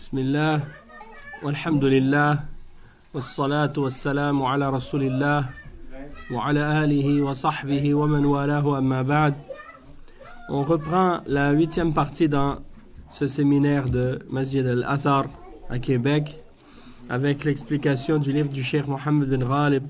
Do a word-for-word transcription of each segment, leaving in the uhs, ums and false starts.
Bismillah, walhamdulillah, wassalatu wassalamu ala rasulillah, wa ala alihi wa sahbihi wa man walahu amma ba'd. On reprend la huitième partie dans ce séminaire de Masjid al-Athar à Québec avec l'explication du livre du Cheikh Mohammed bin Ghalib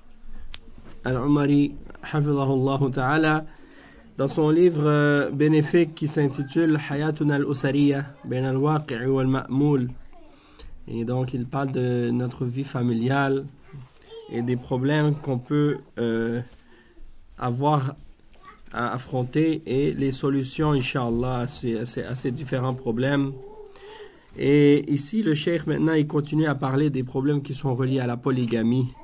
al-Umari, hafidhahullah ta'ala, dans son livre euh, bénéfique qui s'intitule Hayatuna al-Usariya bain al-Waqi'i wal-Ma'moul. Et donc il parle de notre vie familiale et des problèmes qu'on peut euh, avoir à affronter et les solutions, Inch'Allah, à ces, à, ces, à ces différents problèmes. Et ici, le cheikh, maintenant, il continue à parler des problèmes qui sont reliés à la polygamie.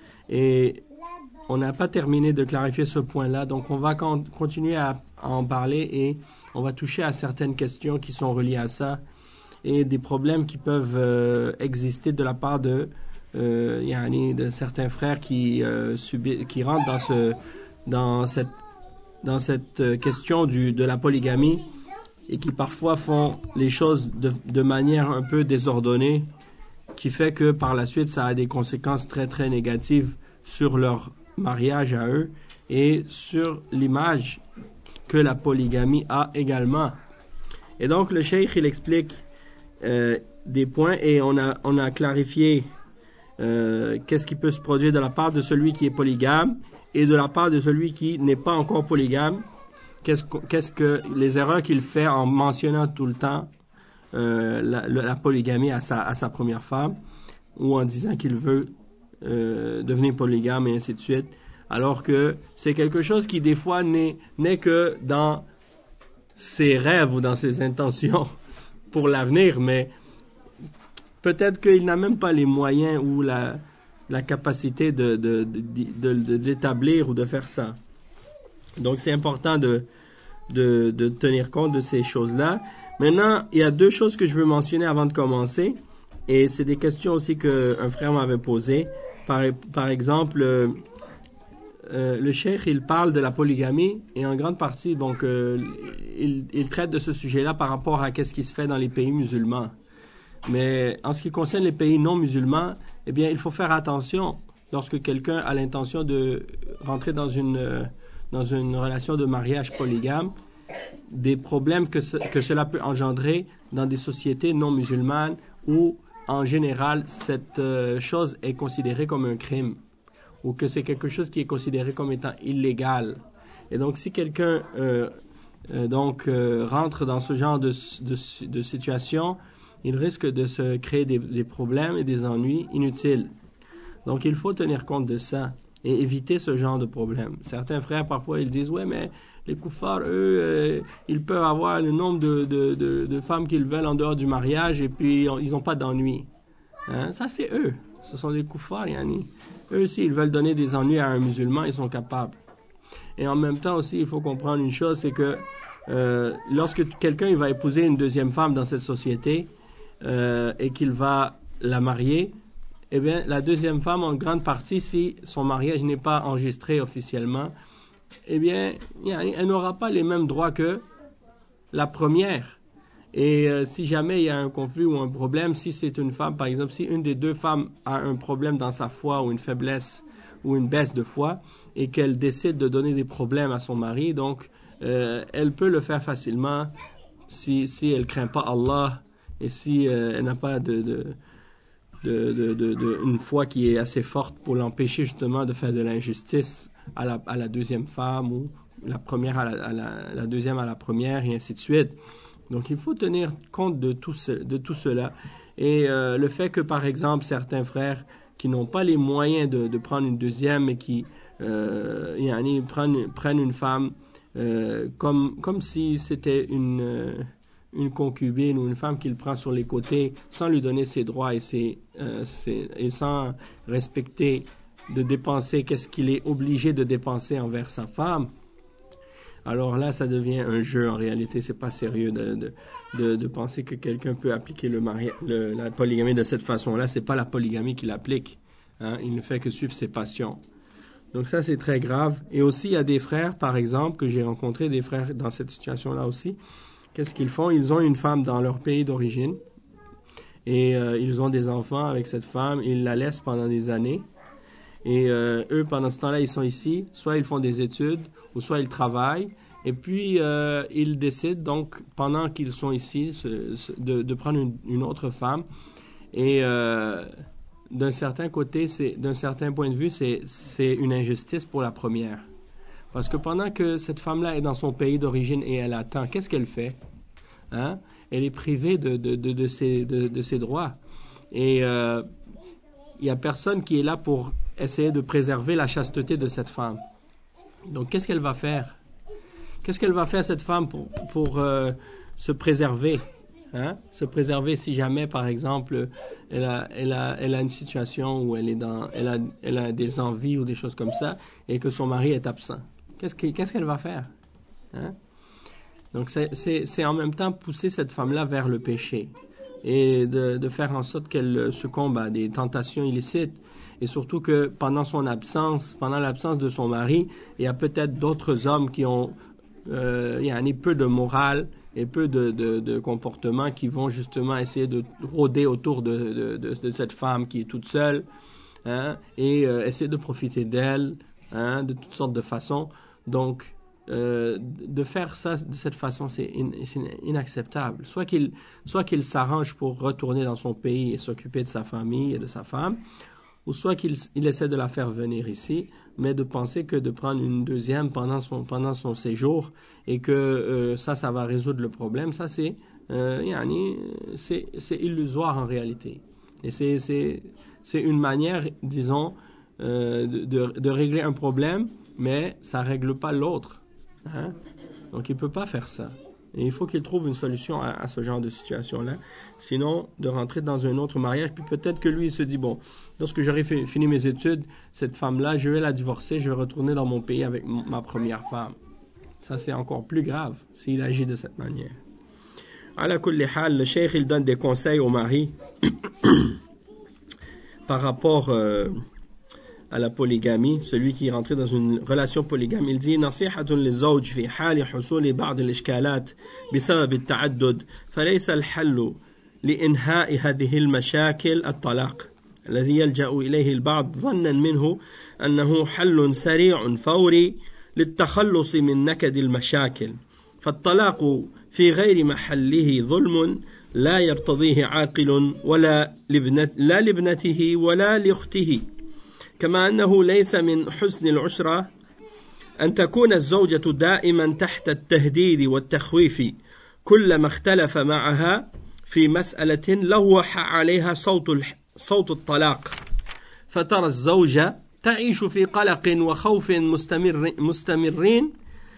Et on n'a pas terminé de clarifier ce point-là, donc on va con- continuer à, à en parler et on va toucher à certaines questions qui sont reliées à ça et des problèmes qui peuvent euh, exister de la part de, euh, yani de certains frères qui, euh, subi- qui rentrent dans, ce, dans cette, dans cette question du, de la polygamie et qui parfois font les choses de, de manière un peu désordonnée, qui fait que par la suite ça a des conséquences très très négatives sur leur mariage à eux et sur l'image que la polygamie a également. Et donc le cheikh il explique euh, des points et on a, on a clarifié euh, qu'est-ce qui peut se produire de la part de celui qui est polygame et de la part de celui qui n'est pas encore polygame. Qu'est-ce que, qu'est-ce que les erreurs qu'il fait en mentionnant tout le temps euh, la, la polygamie à sa, à sa première femme ou en disant qu'il veut Euh, devenir polygame et ainsi de suite, alors que c'est quelque chose qui des fois n'est, n'est que dans ses rêves ou dans ses intentions pour l'avenir, mais peut-être qu'il n'a même pas les moyens ou la, la capacité de, de, de, de, de, d'établir ou de faire ça. Donc c'est important de, de, de tenir compte de ces choses-là. Maintenant, il y a deux choses que je veux mentionner avant de commencer, et c'est des questions aussi qu'un frère m'avait posées. Par, par exemple, euh, euh, le cheikh, il parle de la polygamie et en grande partie, donc, euh, il, il traite de ce sujet-là par rapport à qu'est-ce qui se fait dans les pays musulmans. Mais en ce qui concerne les pays non musulmans, eh bien, il faut faire attention lorsque quelqu'un a l'intention de rentrer dans une, euh, dans une relation de mariage polygame, des problèmes que, ce, que cela peut engendrer dans des sociétés non musulmanes où en général, cette euh, chose est considérée comme un crime ou que c'est quelque chose qui est considéré comme étant illégal. Et donc, si quelqu'un euh, euh, donc euh, rentre dans ce genre de, de, de situation, il risque de se créer des, des problèmes et des ennuis inutiles. Donc, il faut tenir compte de ça et éviter ce genre de problème. Certains frères, parfois, ils disent « Ouais, mais les koufars, eux, euh, ils peuvent avoir le nombre de, de, de, de femmes qu'ils veulent en dehors du mariage et puis on, ils n'ont pas d'ennui. Hein? » Ça, c'est eux. Ce sont des koufars, yani. Eux aussi, ils veulent donner des ennuis à un musulman, ils sont capables. Et en même temps aussi, il faut comprendre une chose, c'est que euh, lorsque quelqu'un il va épouser une deuxième femme dans cette société euh, et qu'il va la marier, eh bien, la deuxième femme, en grande partie, si son mariage n'est pas enregistré officiellement, eh bien, elle n'aura pas les mêmes droits que la première. Et euh, si jamais il y a un conflit ou un problème, si c'est une femme, par exemple, si une des deux femmes a un problème dans sa foi ou une faiblesse ou une baisse de foi et qu'elle décide de donner des problèmes à son mari, donc euh, elle peut le faire facilement si, si elle ne craint pas Allah et si euh, elle n'a pas de... de De, de, de, de une foi qui est assez forte pour l'empêcher justement de faire de l'injustice à la, à la deuxième femme ou la première à, la, à la, la deuxième à la première et ainsi de suite. Donc il faut tenir compte de tout, ce, de tout cela et euh, le fait que par exemple certains frères qui n'ont pas les moyens de, de prendre une deuxième et qui euh, yani, prennent, prennent une femme euh, comme, comme si c'était une... Euh, une concubine ou une femme qu'il prend sur les côtés sans lui donner ses droits et, ses, euh, ses, et sans respecter de dépenser qu'est-ce qu'il est obligé de dépenser envers sa femme, alors là ça devient un jeu. En réalité c'est pas sérieux de, de, de, de penser que quelqu'un peut appliquer le mari- le, la polygamie de cette façon-là. C'est pas la polygamie qu'il applique, hein? Il ne fait que suivre ses passions. Donc ça c'est très grave. Et aussi il y a des frères par exemple que j'ai rencontrés, des frères dans cette situation-là aussi. Qu'est-ce qu'ils font? Ils ont une femme dans leur pays d'origine et euh, ils ont des enfants avec cette femme, ils la laissent pendant des années. Et euh, eux, pendant ce temps-là, ils sont ici, soit ils font des études, ou soit ils travaillent. Et puis, euh, ils décident, donc, pendant qu'ils sont ici, ce, ce, de, de prendre une, une autre femme. Et euh, d'un certain côté, c'est, d'un certain point de vue, c'est, c'est une injustice pour la première. Parce que pendant que cette femme-là est dans son pays d'origine et elle attend, qu'est-ce qu'elle fait? Hein? Elle est privée de, de, de, de, ses, de, de ses droits. Et il euh, n'y a personne qui est là pour essayer de préserver la chasteté de cette femme. Donc, qu'est-ce qu'elle va faire? Qu'est-ce qu'elle va faire, cette femme, pour, pour euh, se préserver? Hein? Se préserver si jamais, par exemple, elle a, elle a, elle a une situation où elle, est dans, elle, a, elle a des envies ou des choses comme ça et que son mari est absent. Qu'est-ce, que, qu'est-ce qu'elle va faire? Hein? Donc, c'est, c'est, c'est en même temps pousser cette femme-là vers le péché et de, de faire en sorte qu'elle succombe à des tentations illicites. Et surtout que pendant son absence, pendant l'absence de son mari, il y a peut-être d'autres hommes qui ont euh, il y a un peu de morale et peu de, de, de comportement qui vont justement essayer de rôder autour de, de, de, de cette femme qui est toute seule, hein, et euh, essayer de profiter d'elle, hein, de toutes sortes de façons. Donc, euh, de faire ça de cette façon, c'est, in, c'est inacceptable. Soit qu'il, soit qu'il s'arrange pour retourner dans son pays et s'occuper de sa famille et de sa femme, ou soit qu'il il essaie de la faire venir ici, mais de penser que de prendre une deuxième pendant son, pendant son séjour et que euh, ça, ça va résoudre le problème, ça c'est, euh, yani, c'est, c'est illusoire en réalité. Et c'est, c'est, c'est une manière, disons, euh, de, de, de régler un problème, mais ça ne règle pas l'autre. Hein? Donc il ne peut pas faire ça. Et il faut qu'il trouve une solution à, à ce genre de situation-là. Sinon, de rentrer dans un autre mariage, puis peut-être que lui, il se dit, bon, lorsque j'aurai fait, fini mes études, cette femme-là, je vais la divorcer, je vais retourner dans mon pays avec m- ma première femme. Ça, c'est encore plus grave s'il agit de cette manière. Ala kulli hal, le cheikh, il donne des conseils au mari par rapport euh, à la polygamie, celui qui est rentré dans une relation polygame. Il dit نصيحة للزوج في حال حصول بعض الإشكالات بسبب التعدد فليس الحل لإنهاء هذه المشاكل الطلاق الذي يلجأ إليه البعض ظنا منه أنه حل سريع فوري للتخلص من نكد المشاكل فالطلاق في غير محله ظلم لا يرتضيه عاقل ولا لابنة لا لابنته ولا لأخته كما أنه ليس من حسن العشرة أن تكون الزوجة دائما تحت التهديد والتخويف كلما اختلف معها في مسألة لوح عليها صوت صوت الطلاق فترى الزوجة تعيش في قلق وخوف مستمر مستمرين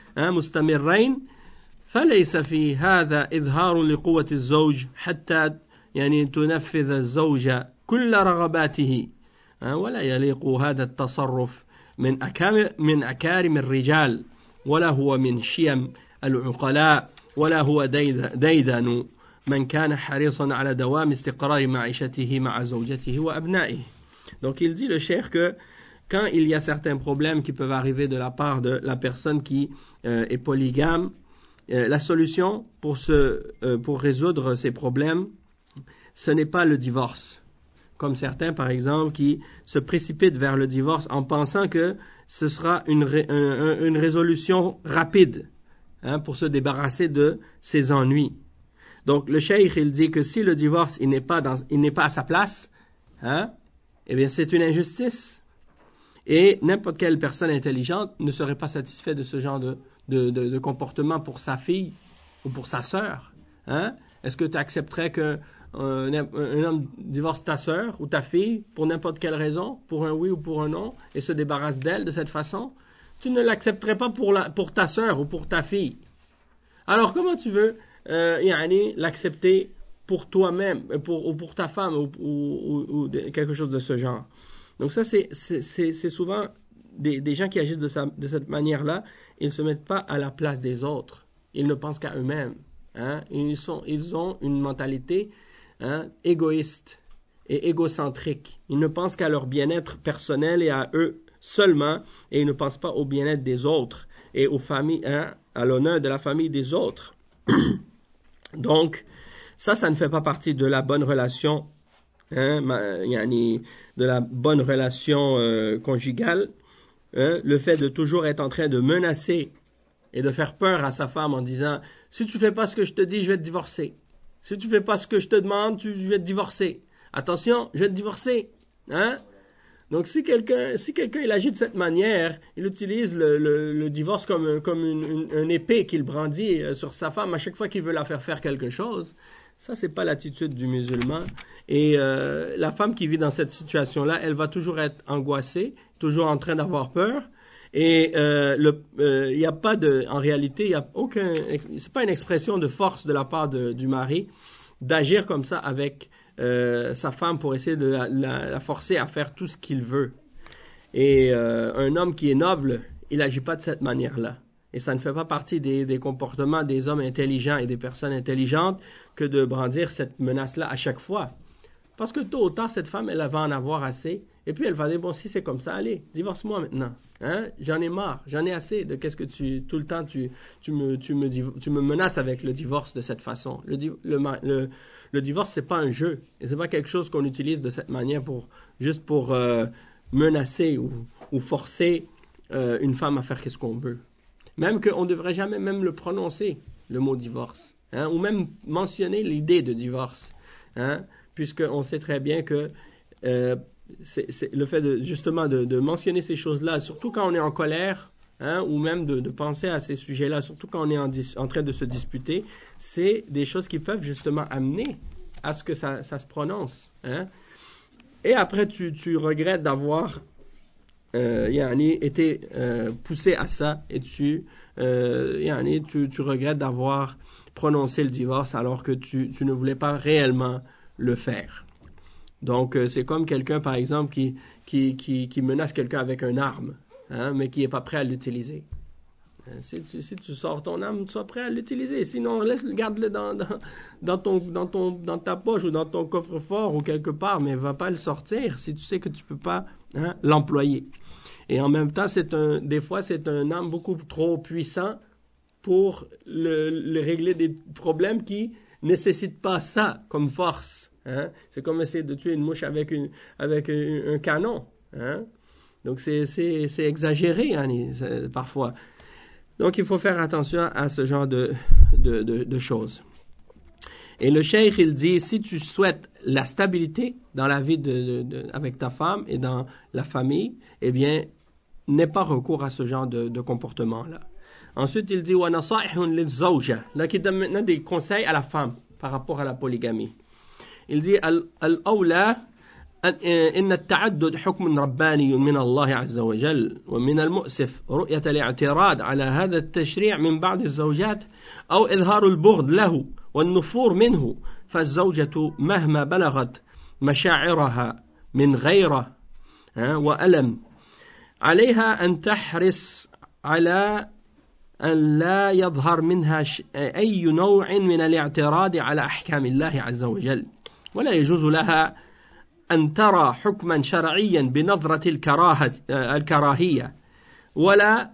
مستمرين فليس في هذا إظهار لقوة الزوج حتى يعني تنفذ الزوجة كل رغباته ولا يليق هذا التصرف من أكارم من أكارم الرجال ولا هو من شيم العقلاء ولا هو ديدن من كان حريصا على دوام استقرار معيشته مع زوجته وأبنائه. Donc il dit le cheikh que quand il y a certains problèmes qui peuvent arriver de la part de la personne qui euh, est polygame, euh, la solution pour, se, euh, pour résoudre ces problèmes, ce n'est pas le divorce. Comme certains, par exemple, qui se précipitent vers le divorce en pensant que ce sera une, ré, un, une résolution rapide, hein, pour se débarrasser de ses ennuis. Donc, le cheikh, il dit que si le divorce, il n'est pas, dans, il n'est pas à sa place, hein, eh bien, c'est une injustice. Et n'importe quelle personne intelligente ne serait pas satisfaite de ce genre de, de, de, de comportement pour sa fille ou pour sa sœur. Hein? Est-ce que tu accepterais que Un, un homme divorce ta sœur ou ta fille pour n'importe quelle raison, pour un oui ou pour un non, et se débarrasse d'elle de cette façon? Tu ne l'accepterais pas pour, la, pour ta sœur ou pour ta fille. Alors comment tu veux euh, yani, l'accepter pour toi-même, pour, ou pour ta femme, ou, ou, ou, ou quelque chose de ce genre? Donc ça, c'est, c'est, c'est, c'est souvent des, des gens qui agissent de, sa, de cette manière-là, ils ne se mettent pas à la place des autres. Ils ne pensent qu'à eux-mêmes. Hein? Ils, sont, ils ont une mentalité Hein, égoïste et égocentrique. Ils ne pensent qu'à leur bien-être personnel et à eux seulement, et ils ne pensent pas au bien-être des autres et aux familles, hein, à l'honneur de la famille des autres. Donc, Ça, ça ne fait pas partie de la bonne relation, hein, de la bonne relation euh, conjugale. Hein, le fait de toujours être en train de menacer et de faire peur à sa femme en disant « Si tu fais pas ce que je te dis, je vais te divorcer. Si tu fais pas ce que je te demande, tu, je vais te divorcer. Attention, je vais te divorcer. » Hein? Donc, si quelqu'un si quelqu'un il agit de cette manière, il utilise le, le, le divorce comme, comme une, une, une épée qu'il brandit sur sa femme à chaque fois qu'il veut la faire faire quelque chose. Ça, c'est pas l'attitude du musulman. Et euh, la femme qui vit dans cette situation-là, elle va toujours être angoissée, toujours en train d'avoir peur. Et euh, le, euh, y a pas de, en réalité, il y a aucun, c'est pas une expression de force de la part de, du mari d'agir comme ça avec Euh, sa femme pour essayer de la, la, la forcer à faire tout ce qu'il veut. Et euh, un homme qui est noble, il n'agit pas de cette manière-là. Et ça ne fait pas partie des, des comportements des hommes intelligents et des personnes intelligentes que de brandir cette menace-là à chaque fois. Parce que tôt ou tard, cette femme, elle va en avoir assez. Et puis elle va dire, bon, si c'est comme ça, allez, divorce-moi maintenant. Hein? J'en ai marre, j'en ai assez de qu'est-ce que tu, tout le temps, tu, tu, me, tu, me, tu me menaces avec le divorce de cette façon. Le, le, le, le divorce, c'est pas un jeu. Et c'est pas quelque chose qu'on utilise de cette manière pour, juste pour euh, menacer ou, ou forcer euh, une femme à faire qu'est-ce qu'on veut. Même qu'on ne devrait jamais même le prononcer, le mot divorce. Hein? Ou même mentionner l'idée de divorce. Hein? Puisqu'on sait très bien que euh, c'est, c'est le fait de, justement de, de mentionner ces choses-là, surtout quand on est en colère, hein, ou même de, de penser à ces sujets-là, surtout quand on est en, dis, en train de se disputer, c'est des choses qui peuvent justement amener à ce que ça, ça se prononce. Hein. Et après, tu, tu regrettes d'avoir euh, yani, été euh, poussé à ça, et tu, euh, yani, tu, tu regrettes d'avoir prononcé le divorce alors que tu, tu ne voulais pas réellement le faire. Donc, euh, c'est comme quelqu'un, par exemple, qui, qui, qui, qui menace quelqu'un avec une arme, hein, mais qui n'est pas prêt à l'utiliser. Hein, si, tu, si tu sors ton arme, sois prêt à l'utiliser. Sinon, laisse, garde-le dans, dans, dans, ton, dans, ton, dans ta poche ou dans ton coffre-fort ou quelque part, mais ne va pas le sortir si tu sais que tu ne peux pas hein, l'employer. Et en même temps, c'est un, des fois, c'est un arme beaucoup trop puissant pour le, le régler des problèmes qui ne nécessitent pas ça comme force. Hein? C'est comme essayer de tuer une mouche avec, une, avec un, un canon. Hein? Donc, c'est, c'est, c'est exagéré hein, c'est, parfois. Donc, il faut faire attention à ce genre de, de, de, de choses. Et le cheikh, il dit, si tu souhaites la stabilité dans la vie de, de, de, avec ta femme et dans la famille, eh bien, n'aie pas recours à ce genre de, de comportement-là. Ensuite, il dit, وَنَصَائِحٌ لِلزَّوْجَةِ là, qui donne maintenant des conseils à la femme par rapport à la polygamie. Il dit الأولى إن التعدد حكم رباني من الله عز وجل ومن المؤسف رؤية الاعتراض على هذا التشريع من بعض الزوجات أو إظهار البغض له والنفور منه فالزوجة مهما بلغت مشاعرها من غيرة وألم عليها أن تحرص على أن لا يظهر منها أي نوع من الاعتراض على أحكام الله عز وجل ولا يجوز لها أن ترى حكما شرعيا بنظرة الكراهة الكراهية ولا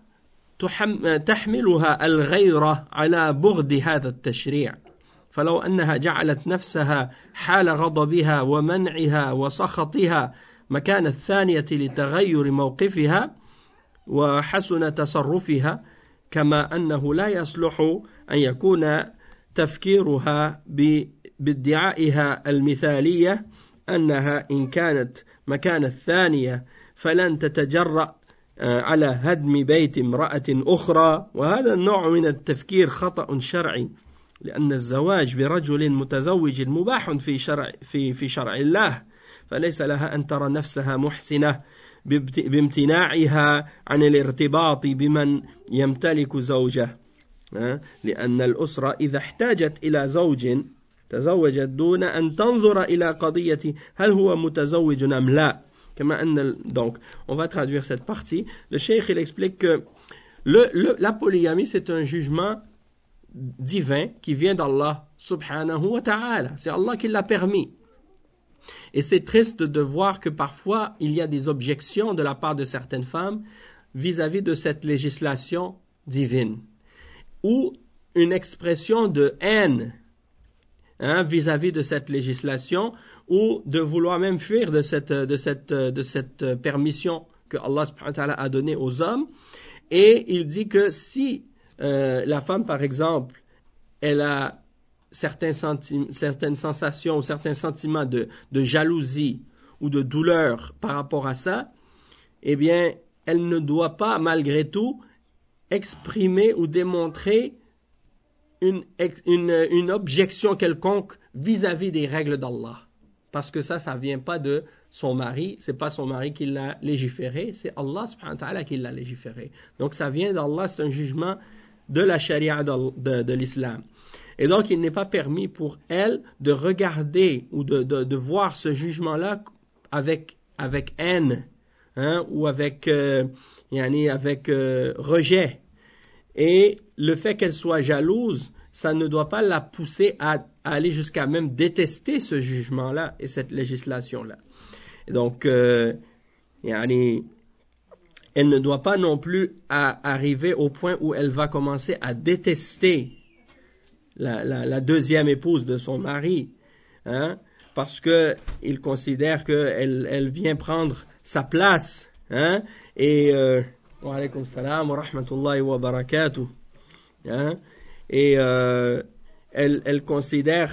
تحملها الغيرة على بغض هذا التشريع فلو أنها جعلت نفسها حال غضبها ومنعها وسخطها مكان الثانية لتغير موقفها وحسن تصرفها كما أنه لا يصلح أن يكون تفكيرها بادعائها المثالية أنها إن كانت مكان الثانية فلن تتجرأ على هدم بيت امرأة أخرى وهذا النوع من التفكير خطأ شرعي لأن الزواج برجل متزوج مباح في شرع في في شرع الله فليس لها أن ترى نفسها محسنة بامتناعها عن الارتباط بمن يمتلك زوجه لأن الأسرة إذا احتاجت إلى زوج تزوجت دون أن تنظر إلى قضية هل هو متزوج أم لا كما أن donc on va traduire cette partie. Le cheikh il explique que le, le, la polygamie c'est un jugement divin qui vient d'Allah subhanahu wa ta'ala. C'est Allah qui l'a permis. Et c'est triste de voir que parfois il y a des objections de la part de certaines femmes vis-à-vis de cette législation divine ou une expression de haine hein, vis-à-vis de cette législation ou de vouloir même fuir de cette, de cette, de cette permission que Allah subhanahu wa ta'ala a donnée aux hommes. Et il dit que si euh, la femme, par exemple, elle a certains senti- certaines sensations ou certains sentiments de, de jalousie ou de douleur par rapport à ça, eh bien, elle ne doit pas, malgré tout, exprimer ou démontrer une, une, une objection quelconque vis-à-vis des règles d'Allah. Parce que ça, ça vient pas de son mari, c'est pas son mari qui l'a légiféré, c'est Allah subhanahu wa ta'ala qui l'a légiféré. Donc ça vient d'Allah, c'est un jugement de la charia de, de, de l'islam. Et donc il n'est pas permis pour elle de regarder ou de, de, de voir ce jugement-là avec, avec haine, hein, ou avec, euh, yani avec euh, rejet. Et le fait qu'elle soit jalouse, ça ne doit pas la pousser à, à aller jusqu'à même détester ce jugement-là et cette législation-là. Et donc, euh, yani, elle ne doit pas non plus à arriver au point où elle va commencer à détester la, la, la deuxième épouse de son mari, hein, parce que il considère qu'elle elle vient prendre sa place, hein, et euh, wa alaykum salam wa rahmatullahi wa barakatuh, hein, et euh, elle, elle considère,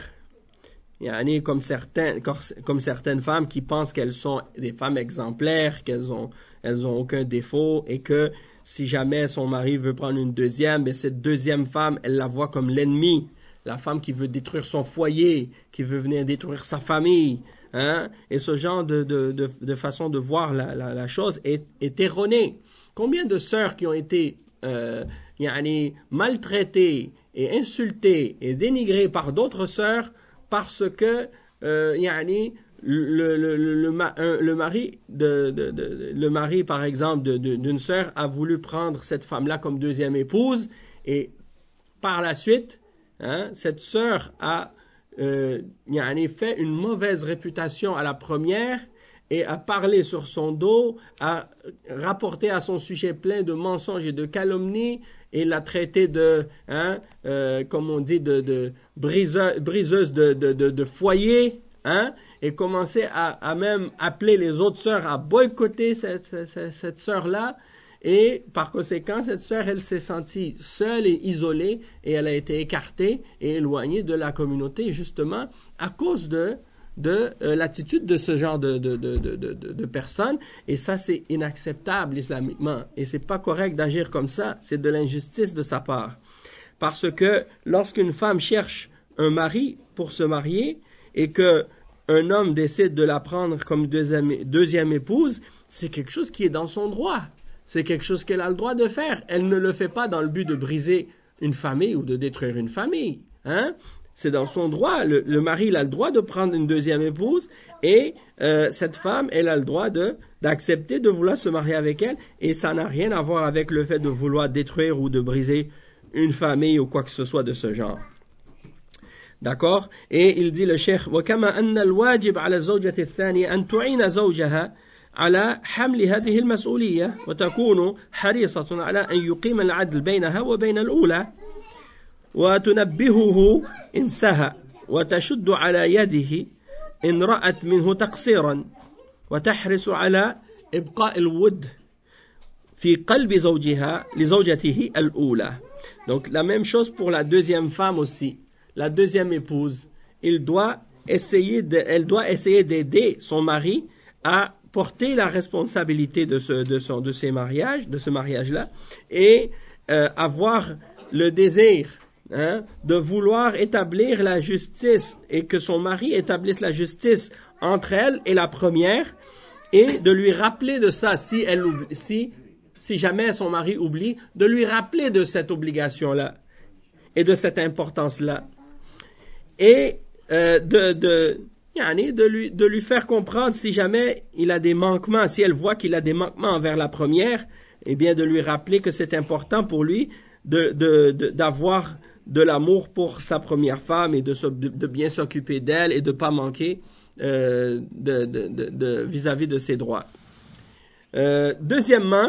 yani, comme certains, comme certaines femmes qui pensent qu'elles sont des femmes exemplaires, qu'elles ont, elles ont aucun défaut, et que si jamais son mari veut prendre une deuxième, ben cette deuxième femme, elle la voit comme l'ennemi, la femme qui veut détruire son foyer, qui veut venir détruire sa famille, hein, et ce genre de, de, de, de façon de voir la, la, la chose est, est erronée. Combien de sœurs qui ont été euh, yani, maltraitées et insultées et dénigrées par d'autres sœurs parce que euh, yani, le, le, le, le, le, le mari de, de, de le mari par exemple de, de, d'une sœur a voulu prendre cette femme-là comme deuxième épouse, et par la suite, hein, cette sœur a euh, yani, fait une mauvaise réputation à la première et a parlé sur son dos, a rapporté à son sujet plein de mensonges et de calomnies, et l'a traité de, hein, euh, comme on dit, de, de briseuse, briseuse de, de, de, de foyer, hein, et commencé à, à même appeler les autres sœurs à boycotter cette, cette, cette sœur-là. Et par conséquent, cette sœur, elle s'est sentie seule et isolée, et elle a été écartée et éloignée de la communauté, justement à cause de de euh, l'attitude de ce genre de, de, de, de, de, de personnes. Et ça, c'est inacceptable islamiquement. Et c'est pas correct d'agir comme ça. C'est de l'injustice de sa part. Parce que lorsqu'une femme cherche un mari pour se marier et que un homme décide de la prendre comme deuxième, deuxième épouse, c'est quelque chose qui est dans son droit. C'est quelque chose qu'elle a le droit de faire. Elle ne le fait pas dans le but de briser une famille ou de détruire une famille, hein? C'est dans son droit. Le, le mari, il a le droit de prendre une deuxième épouse, et euh, cette femme, elle a le droit de d'accepter de vouloir se marier avec elle, et ça n'a rien à voir avec le fait de vouloir détruire ou de briser une famille ou quoi que ce soit de ce genre. D'accord? Et il dit le cheikh, وَكَمَا أَنَّ الْوَاجِبَ عَلَى الزَّوْجَةِ الثَّانِيَةِ أَن تُعِينَ زَوْجَهَا على حمل هذه المسؤولية وتكون حريصة على أن يقيم العدل بينها وبين الأولى وتنبهه إن سهى وتشد على يده إن رأت منه تقصيرا وتحرص على إبقاء الود في قلب زوجها لزوجته الأولى. Donc la même chose pour la deuxième femme aussi, la deuxième épouse. Il doit essayer de, elle doit essayer d'aider son mari à porter la responsabilité de ce, de son, de ces mariages, de ce mariage-là, et euh, avoir le désir, hein, de vouloir établir la justice, et que son mari établisse la justice entre elle et la première, et de lui rappeler de ça, si elle oublie, si, si jamais son mari oublie, de lui rappeler de cette obligation-là, et de cette importance-là, et euh, de, de de lui, de lui faire comprendre si jamais il a des manquements, si elle voit qu'il a des manquements envers la première, eh bien de lui rappeler que c'est important pour lui de, de, de, d'avoir de l'amour pour sa première femme et de, de, de bien s'occuper d'elle et de ne pas manquer euh, de, de, de, de, vis-à-vis de ses droits. Euh, deuxièmement,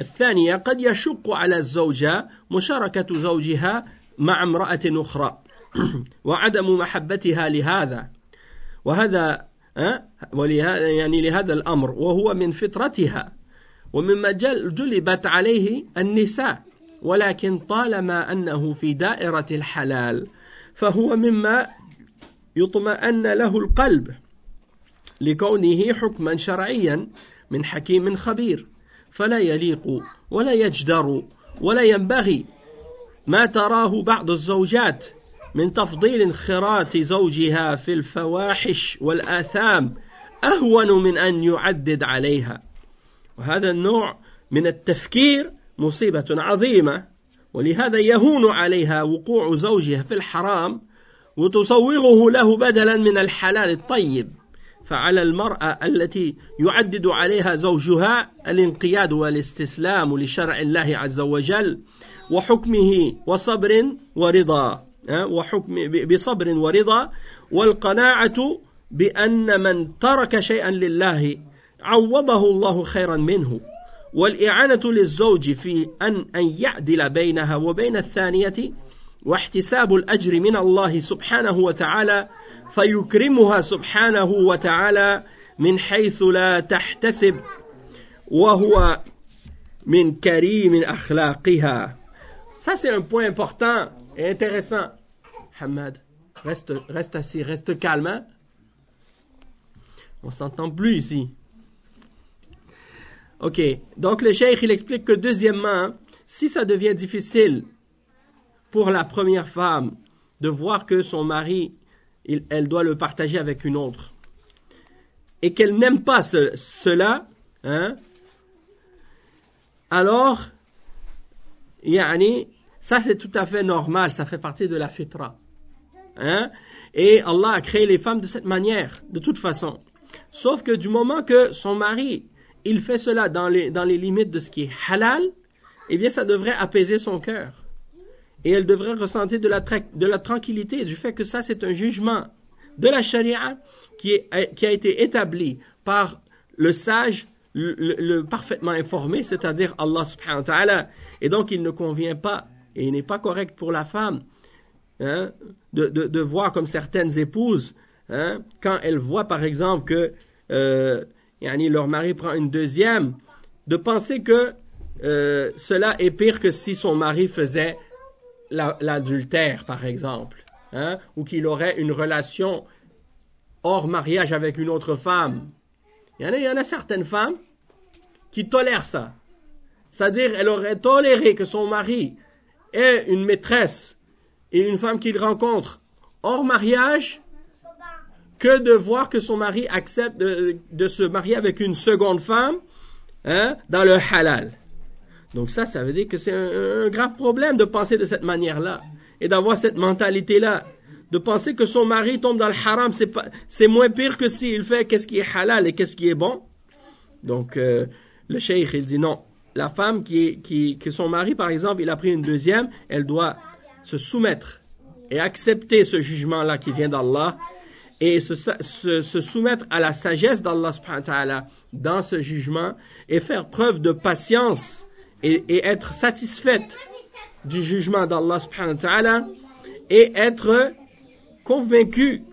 الثانية قد يشق على الزوجة مشاركة زوجها مع امرأة أخرى. وعدم محبتها لهذا وهذا ولهذا يعني لهذا الأمر وهو من فطرتها ومما جلبت عليه النساء ولكن طالما أنه في دائرة الحلال فهو مما يطمئن له القلب لكونه حكما شرعيا من حكيم خبير فلا يليق ولا يجدر ولا ينبغي ما تراه بعض الزوجات من تفضيل انخراط زوجها في الفواحش والآثام أهون من أن يعدد عليها. وهذا النوع من التفكير مصيبة عظيمة ولهذا يهون عليها وقوع زوجها في الحرام وتصوغه له بدلا من الحلال الطيب. فعلى المرأة التي يعدد عليها زوجها الانقياد والاستسلام لشرع الله عز وجل وحكمه وصبر ورضا وحكم بصبر ورضا والقناعة بأن من ترك شيئا لله عوضه الله خيرا منه والإعانة للزوج في أن أن يعدل بينها وبين الثانية واحتساب الأجر من الله سبحانه وتعالى فيكرمها سبحانه وتعالى من حيث لا تحتسب وهو من كريم أخلاقها. Ça c'est un point important et intéressant. Hamad, reste, reste assis, reste calme. Hein? On s'entend plus ici. Ok, donc le cheikh il explique que deuxièmement, si ça devient difficile pour la première femme de voir que son mari, il, elle doit le partager avec une autre, et qu'elle n'aime pas ce, cela, hein, alors, yani, ça c'est tout à fait normal, ça fait partie de la fitra. Hein? Et Allah a créé les femmes de cette manière, de toute façon. Sauf que du moment que son mari, il fait cela dans les, dans les limites de ce qui est halal, eh bien ça devrait apaiser son cœur. Et elle devrait ressentir de la, tra- de la tranquillité du fait que ça c'est un jugement de la charia qui, est, qui a été établi par le sage, le, le, le parfaitement informé, c'est-à-dire Allah subhanahu wa ta'ala. Et donc il ne convient pas, et il n'est pas correct pour la femme, hein, de, de, de voir comme certaines épouses, hein, quand elles voient par exemple que euh, yani, leur mari prend une deuxième, de penser que euh, cela est pire que si son mari faisait la, l'adultère par exemple, hein, ou qu'il aurait une relation hors mariage avec une autre femme. Il y en a, il y en a certaines femmes qui tolèrent ça. C'est-à-dire, elle aurait toléré que son mari ait une maîtresse et une femme qu'il rencontre hors mariage que de voir que son mari accepte de, de se marier avec une seconde femme, hein, dans le halal. Donc ça, ça veut dire que c'est un, un grave problème de penser de cette manière-là et d'avoir cette mentalité-là. De penser que son mari tombe dans le haram, c'est pas, c'est moins pire que s'il fait qu'est-ce qui est halal et qu'est-ce qui est bon. Donc, euh, le cheikh, il dit non. La femme qui, qui, que son mari, par exemple, il a pris une deuxième, elle doit se soumettre et accepter ce jugement-là qui vient d'Allah et se, se, se soumettre à la sagesse d'Allah subhanahu wa ta'ala dans ce jugement et faire preuve de patience et, et être satisfaite du jugement d'Allah subhanahu wa ta'ala et être convaincue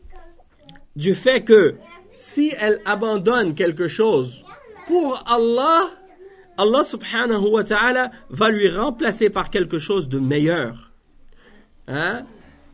du fait que si elle abandonne quelque chose pour Allah, Allah subhanahu wa ta'ala va lui remplacer par quelque chose de meilleur. Hein?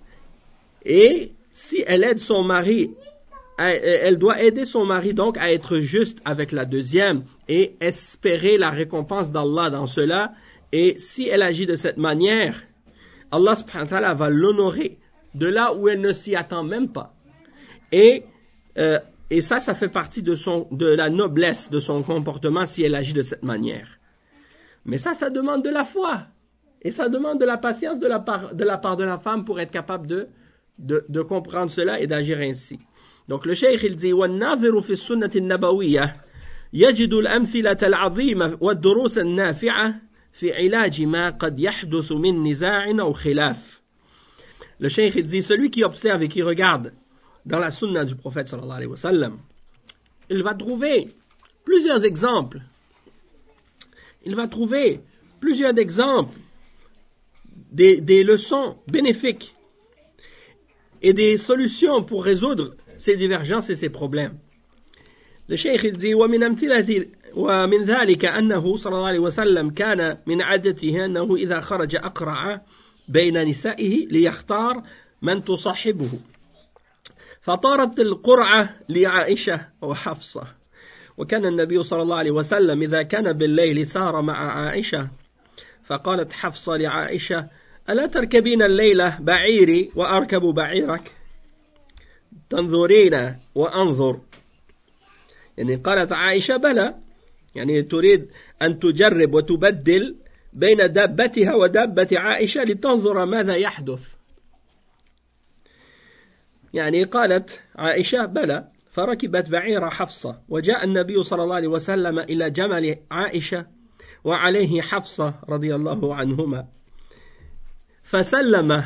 Et si elle aide son mari, elle doit aider son mari donc à être juste avec la deuxième et espérer la récompense d'Allah dans cela. Et si elle agit de cette manière, Allah subhanahu wa ta'ala va l'honorer de là où elle ne s'y attend même pas. Et, euh, et ça, ça fait partie de, son, de la noblesse de son comportement si elle agit de cette manière. Mais ça, ça demande de la foi. Et ça demande de la patience de la part de la, part de la femme pour être capable de, de, de comprendre cela et d'agir ainsi. Donc le cheikh, il dit وَالنَّاظِرُ فِي السُّنَّةِ النَّبَوِيَّةِ يَجِدُ الْأَمْثِلَةَ الْعَظِيمَةَ وَالدُّرُوسَ النَّافِعَةَ في علاج ما قد يحدث من نزاع أو خلاف. Le cheikh il dit, celui qui observe et qui regarde dans la sunna du prophète sallallahu alayhi wa sallam, il va trouver plusieurs exemples. Il va trouver plusieurs exemples des, des leçons bénéfiques et des solutions pour résoudre ces divergences et ces problèmes. Le cheikh il dit ومن أمثلة ومن ذلك أنه صلى الله عليه وسلم كان من عادته أنه إذا خرج أقرع بين نسائه ليختار من تصاحبه فطارت القرعة لعائشة وحفصة وكان النبي صلى الله عليه وسلم إذا كان بالليل سار مع عائشة فقالت حفصة لعائشة ألا تركبين الليلة بعيري وأركب بعيرك تنظرين وأنظر يعني قالت عائشة بلى يعني تريد أن تجرب وتبدل بين دابتها ودابة عائشة لتنظر ماذا يحدث يعني قالت عائشة بلى فركبت بعير حفصة وجاء النبي صلى الله عليه وسلم إلى جمل عائشة وعليه حفصة رضي الله عنهما فسلم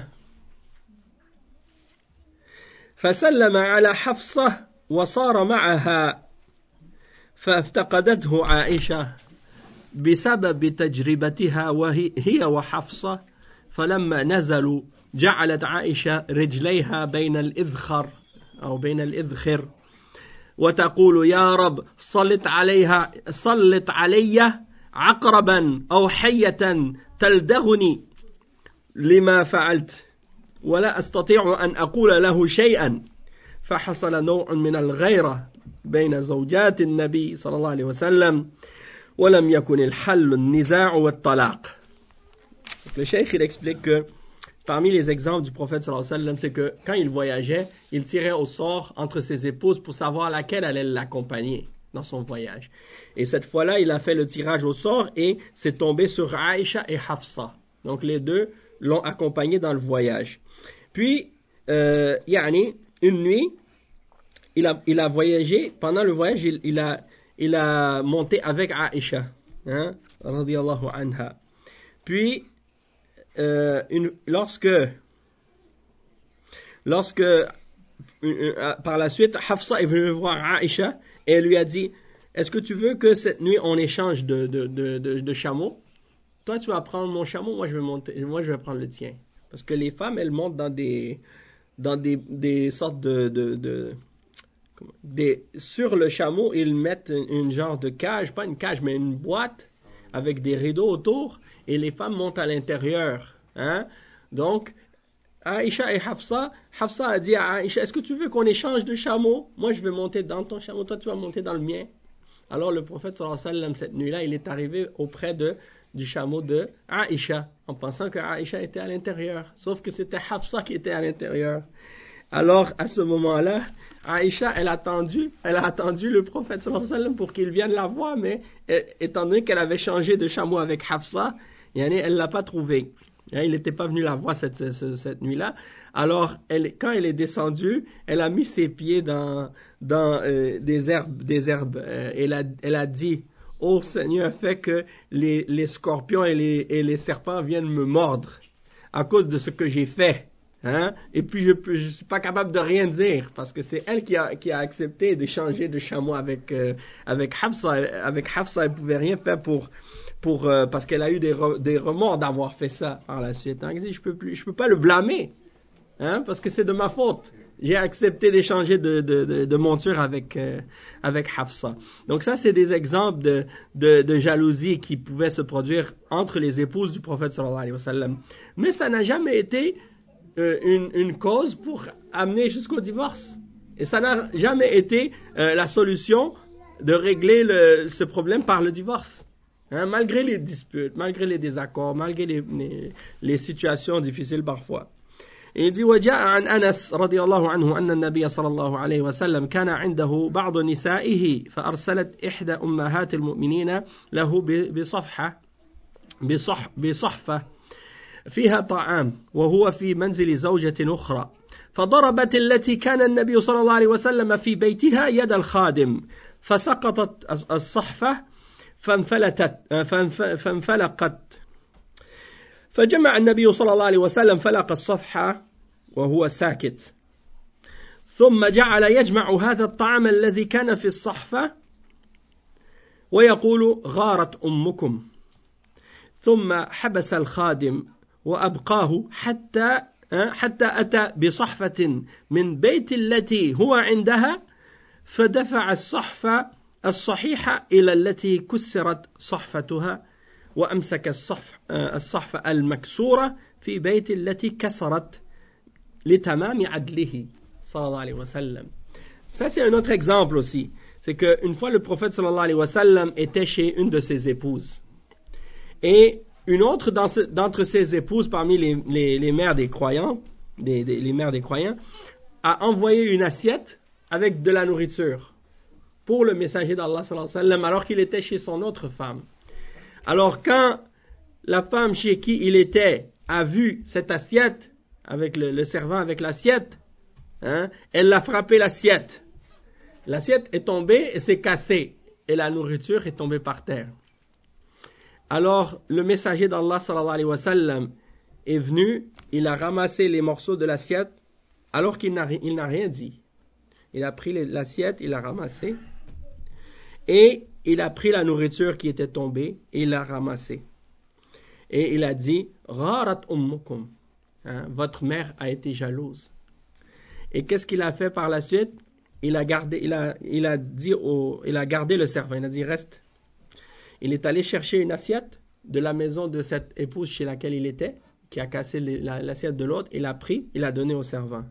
فسلم على حفصة وصار معها فافتقدته عائشة بسبب تجربتها وهي هي وحفصة فلما نزلوا جعلت عائشة رجليها بين الإذخر أو بين الإذخر وتقول يا رب صلت عليها صلت علي عقربا أو حية تلدغني لما فعلت ولا أستطيع أن أقول له شيئا فحصل نوع من الغيرة بين زوجات النبي صلى الله عليه وسلم ولم يكن الحل النزاع والطلاق. Le cheikh il explique que parmi les exemples du prophète sallallahu alayhi wa sallam, c'est que quand il voyageait, il tirait au sort entre ses épouses pour savoir laquelle allait l'accompagner dans son voyage. Et cette fois-là, il a fait le tirage au sort et c'est tombé sur Aïcha et Hafsa. Donc les deux l'ont accompagné dans le voyage. Puis, euh, yani, une nuit, il a, il a voyagé. Pendant le voyage, il, il, a, il a monté avec Aïcha, hein, radiyallahu anha. Puis, euh, une, lorsque, lorsque euh, euh, par la suite, Hafsa est venue voir Aïcha et elle lui a dit, est-ce que tu veux que cette nuit on échange de, de, de, de, de chameaux? Toi, tu vas prendre mon chameau, moi je vais monter, moi je vais prendre le tien. Parce que les femmes, elles montent dans des, dans des, des sortes de, de, de des, sur le chameau, ils mettent une, une genre de cage, pas une cage, mais une boîte avec des rideaux autour, et les femmes montent à l'intérieur. Hein? Donc, Aïcha et Hafsa, Hafsa a dit à Aïcha, est-ce que tu veux qu'on échange de chameau? Moi, je vais monter dans ton chameau, toi, tu vas monter dans le mien. Alors, le prophète, sallallahu alayhi wa sallam, cette nuit-là, il est arrivé auprès de du chameau de Aïcha, en pensant que Aïcha était à l'intérieur. Sauf que c'était Hafsa qui était à l'intérieur. Alors, à ce moment-là, Aïcha, elle a attendu, elle a attendu le prophète sallallahu alayhi wa sallam pour qu'il vienne la voir, mais étant donné qu'elle avait changé de chameau avec Hafsa, elle ne l'a pas trouvé. Il n'était pas venu la voir cette, cette, cette nuit-là. Alors, elle, quand elle est descendue, elle a mis ses pieds dans, dans euh, des herbes. Des herbes. Euh, elle, a, elle a dit, « Oh Seigneur, fais que les, les scorpions et les, et les serpents viennent me mordre à cause de ce que j'ai fait. » Hein? Et puis, je ne suis pas capable de rien dire parce que c'est elle qui a, qui a accepté de changer de chameau avec, euh, avec Hafsa. Avec Hafsa, elle ne pouvait rien faire pour... Pour, euh, parce qu'elle a eu des, re, des remords d'avoir fait ça par la suite. Hein. Je peux plus, je peux pas le blâmer, hein, parce que c'est de ma faute. J'ai accepté d'échanger de, de, de, de monture avec, euh, avec Hafsa. Donc ça, c'est des exemples de, de, de jalousie qui pouvaient se produire entre les épouses du prophète sallallahu alayhi wa sallam. Mais ça n'a jamais été euh, une, une cause pour amener jusqu'au divorce. Et ça n'a jamais été euh, la solution de régler le, ce problème par le divorce. Hein, malgré les disputes, malgré les désaccords, malgré les, les, les situations difficiles parfois. Et il dit وجاء عن أنس رضي الله عنه أن النبي صلى الله عليه وسلم كان عنده بعض نسائه فأرسلت إحدى أمهات المؤمنين له بصفحة بصح بصحفة فيها طعام وهو في منزل زوجة أخرى فضربت التي كان النبي صلى الله عليه وسلم في بيتها يد الخادم فسقطت الصحفة فانفلتت فانفلقت فجمع النبي صلى الله عليه وسلم فلق الصفحة وهو ساكت ثم جعل يجمع هذا الطعام الذي كان في الصحفة ويقول غارت أمكم ثم حبس الخادم وأبقاه حتى حتى أتى بصحفة من بيت التي هو عندها فدفع الصحفة الصحيحة إلى التي كسرت صحفتها وأمسك الصحف الصحفة المكسورة في بيت التي كسرت لتمام عدله صلى الله عليه وسلم. Ça c'est un autre exemple aussi. C'est qu'une fois le prophète sallallahu alayhi wa sallam était chez une de ses épouses. Et une autre d'entre ses épouses parmi les, les, les mères des croyants, des, des, les mères des croyants, a envoyé une assiette avec de la nourriture pour le messager d'Allah sallallahu alayhi wa sallam alors qu'il était chez son autre femme. Alors quand la femme chez qui il était a vu cette assiette, avec le, le servant avec l'assiette, hein, elle a frappé l'assiette. L'assiette est tombée et s'est cassée et la nourriture est tombée par terre. Alors le messager d'Allah sallallahu alayhi wa sallam est venu, il a ramassé les morceaux de l'assiette alors qu'il n'a, il n'a rien dit. Il a pris l'assiette, il l'a ramassé et il a pris la nourriture qui était tombée et il l'a ramassée. Et il a dit « Gharat ummukum » hein, votre mère a été jalouse. Et qu'est-ce qu'il a fait par la suite? Il a gardé, il a, il a dit au, il a gardé le servant. Il a dit reste. Il est allé chercher une assiette de la maison de cette épouse chez laquelle il était, qui a cassé l'assiette de l'autre. Il l'a pris, il l'a donné au servant.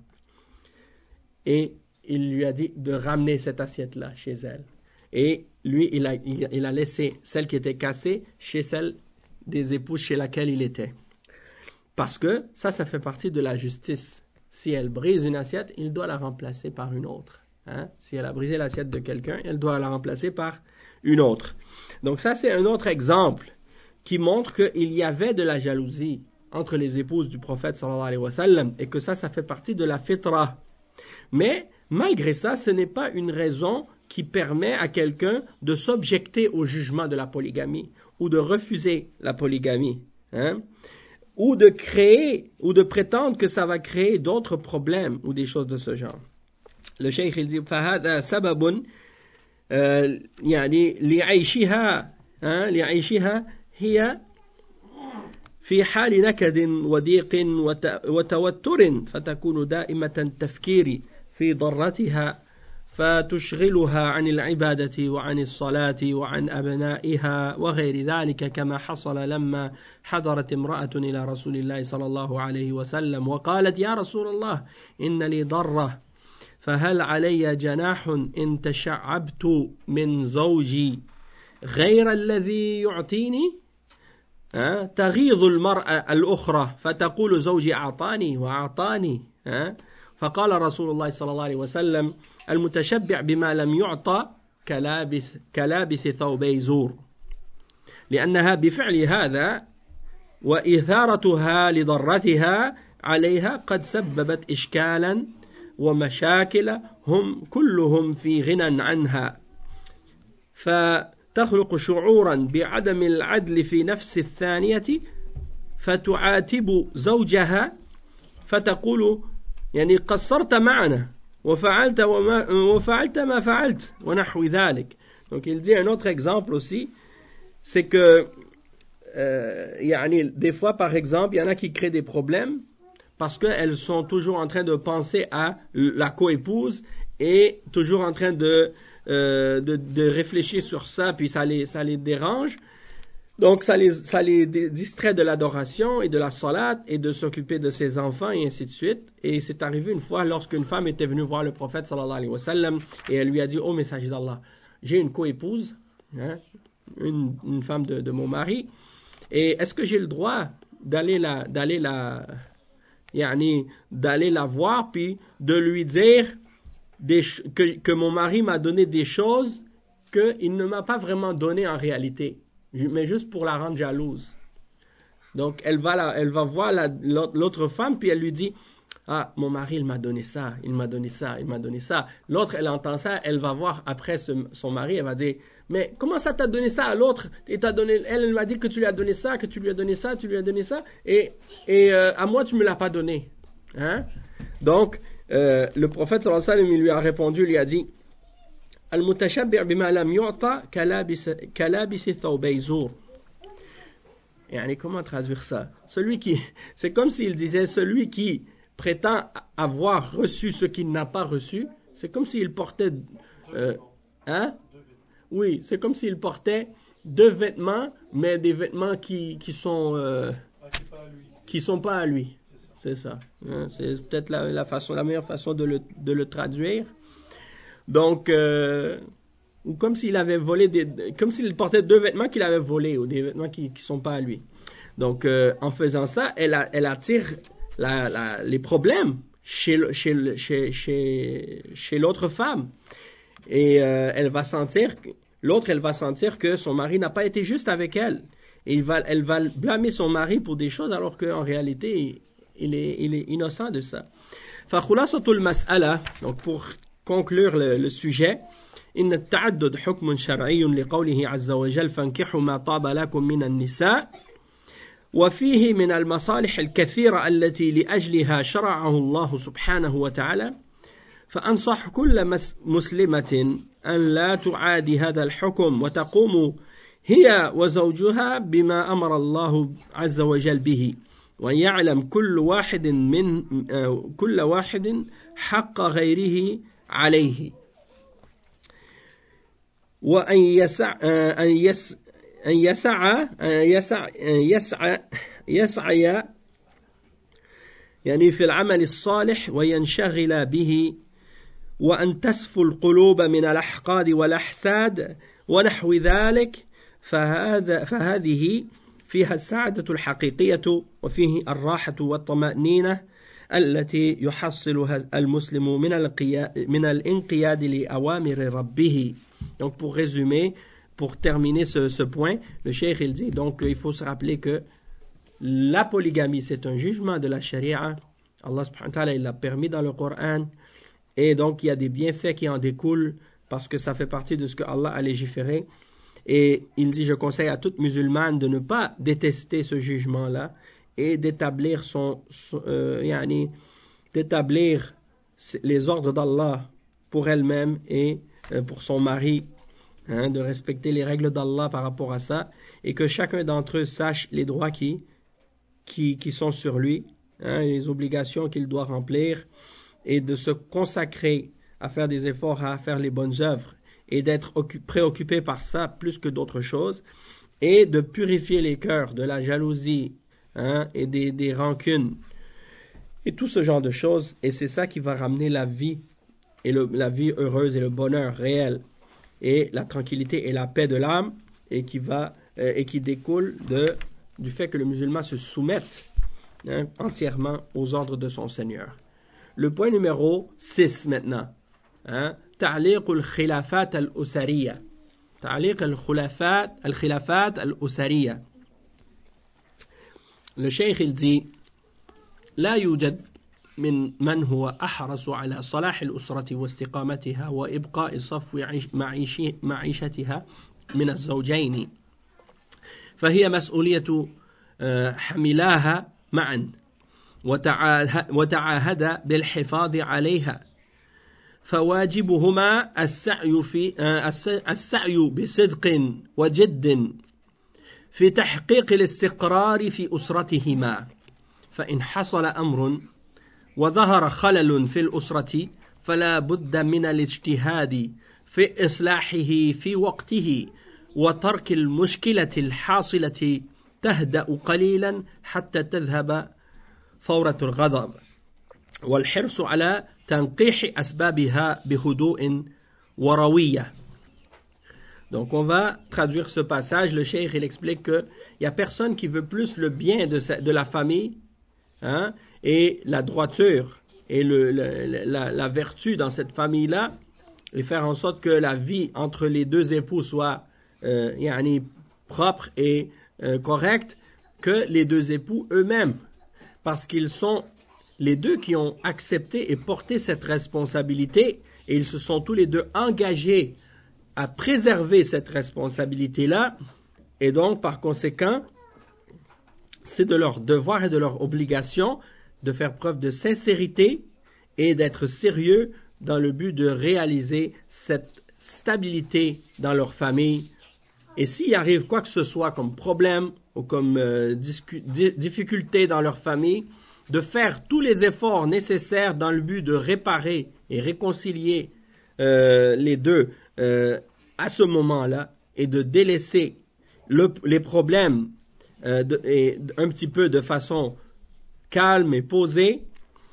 Et il lui a dit de ramener cette assiette-là chez elle. Et lui, il a, il, il a laissé celle qui était cassée chez celle des épouses chez laquelle il était. Parce que ça, ça fait partie de la justice. Si elle brise une assiette, il doit la remplacer par une autre. Hein? Si elle a brisé l'assiette de quelqu'un, elle doit la remplacer par une autre. Donc ça, c'est un autre exemple qui montre qu'il y avait de la jalousie entre les épouses du prophète sallallahu alayhi wa sallam et que ça, ça fait partie de la fitra. Mais malgré ça, ce n'est pas une raison qui permet à quelqu'un de s'objecter au jugement de la polygamie ou de refuser la polygamie. Hein? Ou de créer, ou de prétendre que ça va créer d'autres problèmes ou des choses de ce genre. Le cheikh il dit فهذا سبب يعني لعيشها لعيشها هي في حال نكد وضيق وتوتر فتكون دائمة التفكير في ضرتها فتشغلها عن العبادة وعن الصلاة وعن أبنائها وغير ذلك كما حصل لما حضرت امرأة إلى رسول الله صلى الله عليه وسلم وقالت يا رسول الله إن لي ضرة فهل علي جناح إن تشعبت من زوجي غير الذي يعطيني أه؟ تغيظ المرأة الأخرى فتقول زوجي أعطاني وأعطاني أه؟ فقال رسول الله صلى الله عليه وسلم المتشبع بما لم يعطى كلابس, كلابس ثوبي زور لأنها بفعل هذا وإثارتها لضرتها عليها قد سببت إشكالا ومشاكل هم كلهم في غنى عنها فتخلق شعورا بعدم العدل في نفس الثانية فتعاتب زوجها فتقول يعني قصرت معنا وفعلت وما وفعلت ما فعلت ونحو ذلك. Donc il dit un autre exemple aussi, c'est que euh, يعني des fois par exemple il y en a qui créent des problèmes parce qu'elles sont toujours en train de penser à la coépouse et toujours en train de euh, de, de réfléchir sur ça, puis ça les ça les dérange. Donc ça les, ça les distrait de l'adoration et de la salat et de s'occuper de ses enfants et ainsi de suite. Et c'est arrivé une fois lorsqu'une femme était venue voir le prophète sallallahu alayhi wa sallam et elle lui a dit « Oh messager d'Allah, j'ai une coépouse, hein, une, une femme de, de mon mari, et est-ce que j'ai le droit d'aller la, d'aller la, yani, d'aller la voir puis de lui dire des, que, que mon mari m'a donné des choses qu'il ne m'a pas vraiment donné en réalité ?» mais juste pour la rendre jalouse. Donc, elle va, la, elle va voir la, l'autre femme, puis elle lui dit, « Ah, mon mari, il m'a donné ça, il m'a donné ça, il m'a donné ça. » L'autre, elle entend ça, elle va voir après ce, son mari, elle va dire, « Mais comment ça t'a donné ça à l'autre? Et t'as donné, elle, elle m'a dit que tu lui as donné ça, que tu lui as donné ça, tu lui as donné ça, et, et euh, à moi, tu ne me l'as pas donné. Hein? » Donc, euh, le prophète, sallallahu alayhi wa sallam, il lui a répondu, il lui a dit, المتشبع بما لم يعطى كلابس كلابس ثوبي زور. يعني comment traduire ça? Celui qui, c'est comme s'il disait celui qui prétend avoir reçu ce qu'il n'a pas reçu, c'est comme s'il portait... Euh, hein? Oui, c'est comme s'il portait deux vêtements, mais des vêtements qui, qui sont... Euh, qui sont pas à lui. C'est ça. Hein? C'est peut-être la, la, façon, la meilleure façon de le, de le traduire. Donc... Euh, ou comme s'il avait volé des, comme s'il portait deux vêtements qu'il avait volés ou des vêtements qui qui sont pas à lui. Donc euh, en faisant ça, elle a, elle attire la, la, les problèmes chez chez chez chez, chez l'autre femme et euh, elle va sentir l'autre elle va sentir que son mari n'a pas été juste avec elle et il va elle va blâmer son mari pour des choses alors qu'en réalité il est il est innocent de ça. Fa khulasatul mas'ala, donc pour conclure le, le sujet, إن التعدد حكم شرعي لقوله عز وجل فانكحوا ما طاب لكم من النساء وفيه من المصالح الكثيرة التي لأجلها شرعه الله سبحانه وتعالى فأنصح كل مسلمة أن لا تعادي هذا الحكم وتقوم هي وزوجها بما أمر الله عز وجل به وأن يعلم كل واحد من كل واحد حق غيره عليه وأن يسع أن يس أن يسعى يسع يسعى يسعى يعني في العمل الصالح وينشغل به وأن تصفو القلوب من الأحقاد والأحساد ونحو ذلك فهذا فهذه فيها السعادة الحقيقية وفيه الراحة والطمأنينة التي يحصلها المسلم من من الانقياد لأوامر ربه. Donc pour résumer, pour terminer ce, ce point, le cheikh il dit donc il faut se rappeler que la polygamie c'est un jugement de la charia. Allah subhanahu wa ta'ala il l'a permis dans le Coran et donc il y a des bienfaits qui en découlent parce que ça fait partie de ce que Allah a légiféré. Et il dit je conseille à toute musulmane de ne pas détester ce jugement-là et d'établir son, son euh, yani, d'établir les ordres d'Allah pour elle-même et pour son mari, hein, de respecter les règles d'Allah par rapport à ça, et que chacun d'entre eux sache les droits qui, qui, qui sont sur lui, hein, les obligations qu'il doit remplir, et de se consacrer à faire des efforts, à faire les bonnes œuvres, et d'être préoccupé par ça plus que d'autres choses, et de purifier les cœurs de la jalousie, hein, et des, des rancunes, et tout ce genre de choses, et c'est ça qui va ramener la vie et le, la vie heureuse et le bonheur réel et la tranquillité et la paix de l'âme et qui va euh, et qui découle de du fait que le musulman se soumette, hein, entièrement aux ordres de son Seigneur. Le point numéro six maintenant, hein, تعليق الخلافات الأسرية تعليق الخلافات الخلافات الأسرية. Le cheikh il dit لا يوجد من من هو أحرص على صلاح الأسرة واستقامتها وإبقاء صفو معيشتها من الزوجين فهي مسؤولية حملاها معا وتعاهدا بالحفاظ عليها فواجبهما السعي في السعي بصدق وجد في تحقيق الاستقرار في أسرتهما فإن حصل أمر وظهر خلل في الأسرة فلا بد من الاجتهاد في إصلاحه في وقته وترك المشكلة الحاصلة تهدأ قليلا حتى تذهب فورة الغضب والحرص على تنقيح أسبابها بهدوء وروية. Donc on va traduire ce passage. Le cheikh il explique qu'il n'y a personne qui veut plus le bien de, sa, de la famille, hein, et la droiture et le, le, la, la vertu dans cette famille-là, et faire en sorte que la vie entre les deux époux soit euh, yani, propre et euh, correcte, que les deux époux eux-mêmes, parce qu'ils sont les deux qui ont accepté et porté cette responsabilité, et ils se sont tous les deux engagés à préserver cette responsabilité-là, et donc par conséquent, c'est de leur devoir et de leur obligation de faire preuve de sincérité et d'être sérieux dans le but de réaliser cette stabilité dans leur famille. Et s'il arrive quoi que ce soit comme problème ou comme euh, discu- di- difficulté dans leur famille, de faire tous les efforts nécessaires dans le but de réparer et réconcilier euh, les deux euh, à ce moment-là et de délaisser le, les problèmes euh, de, et un petit peu de façon calme et posée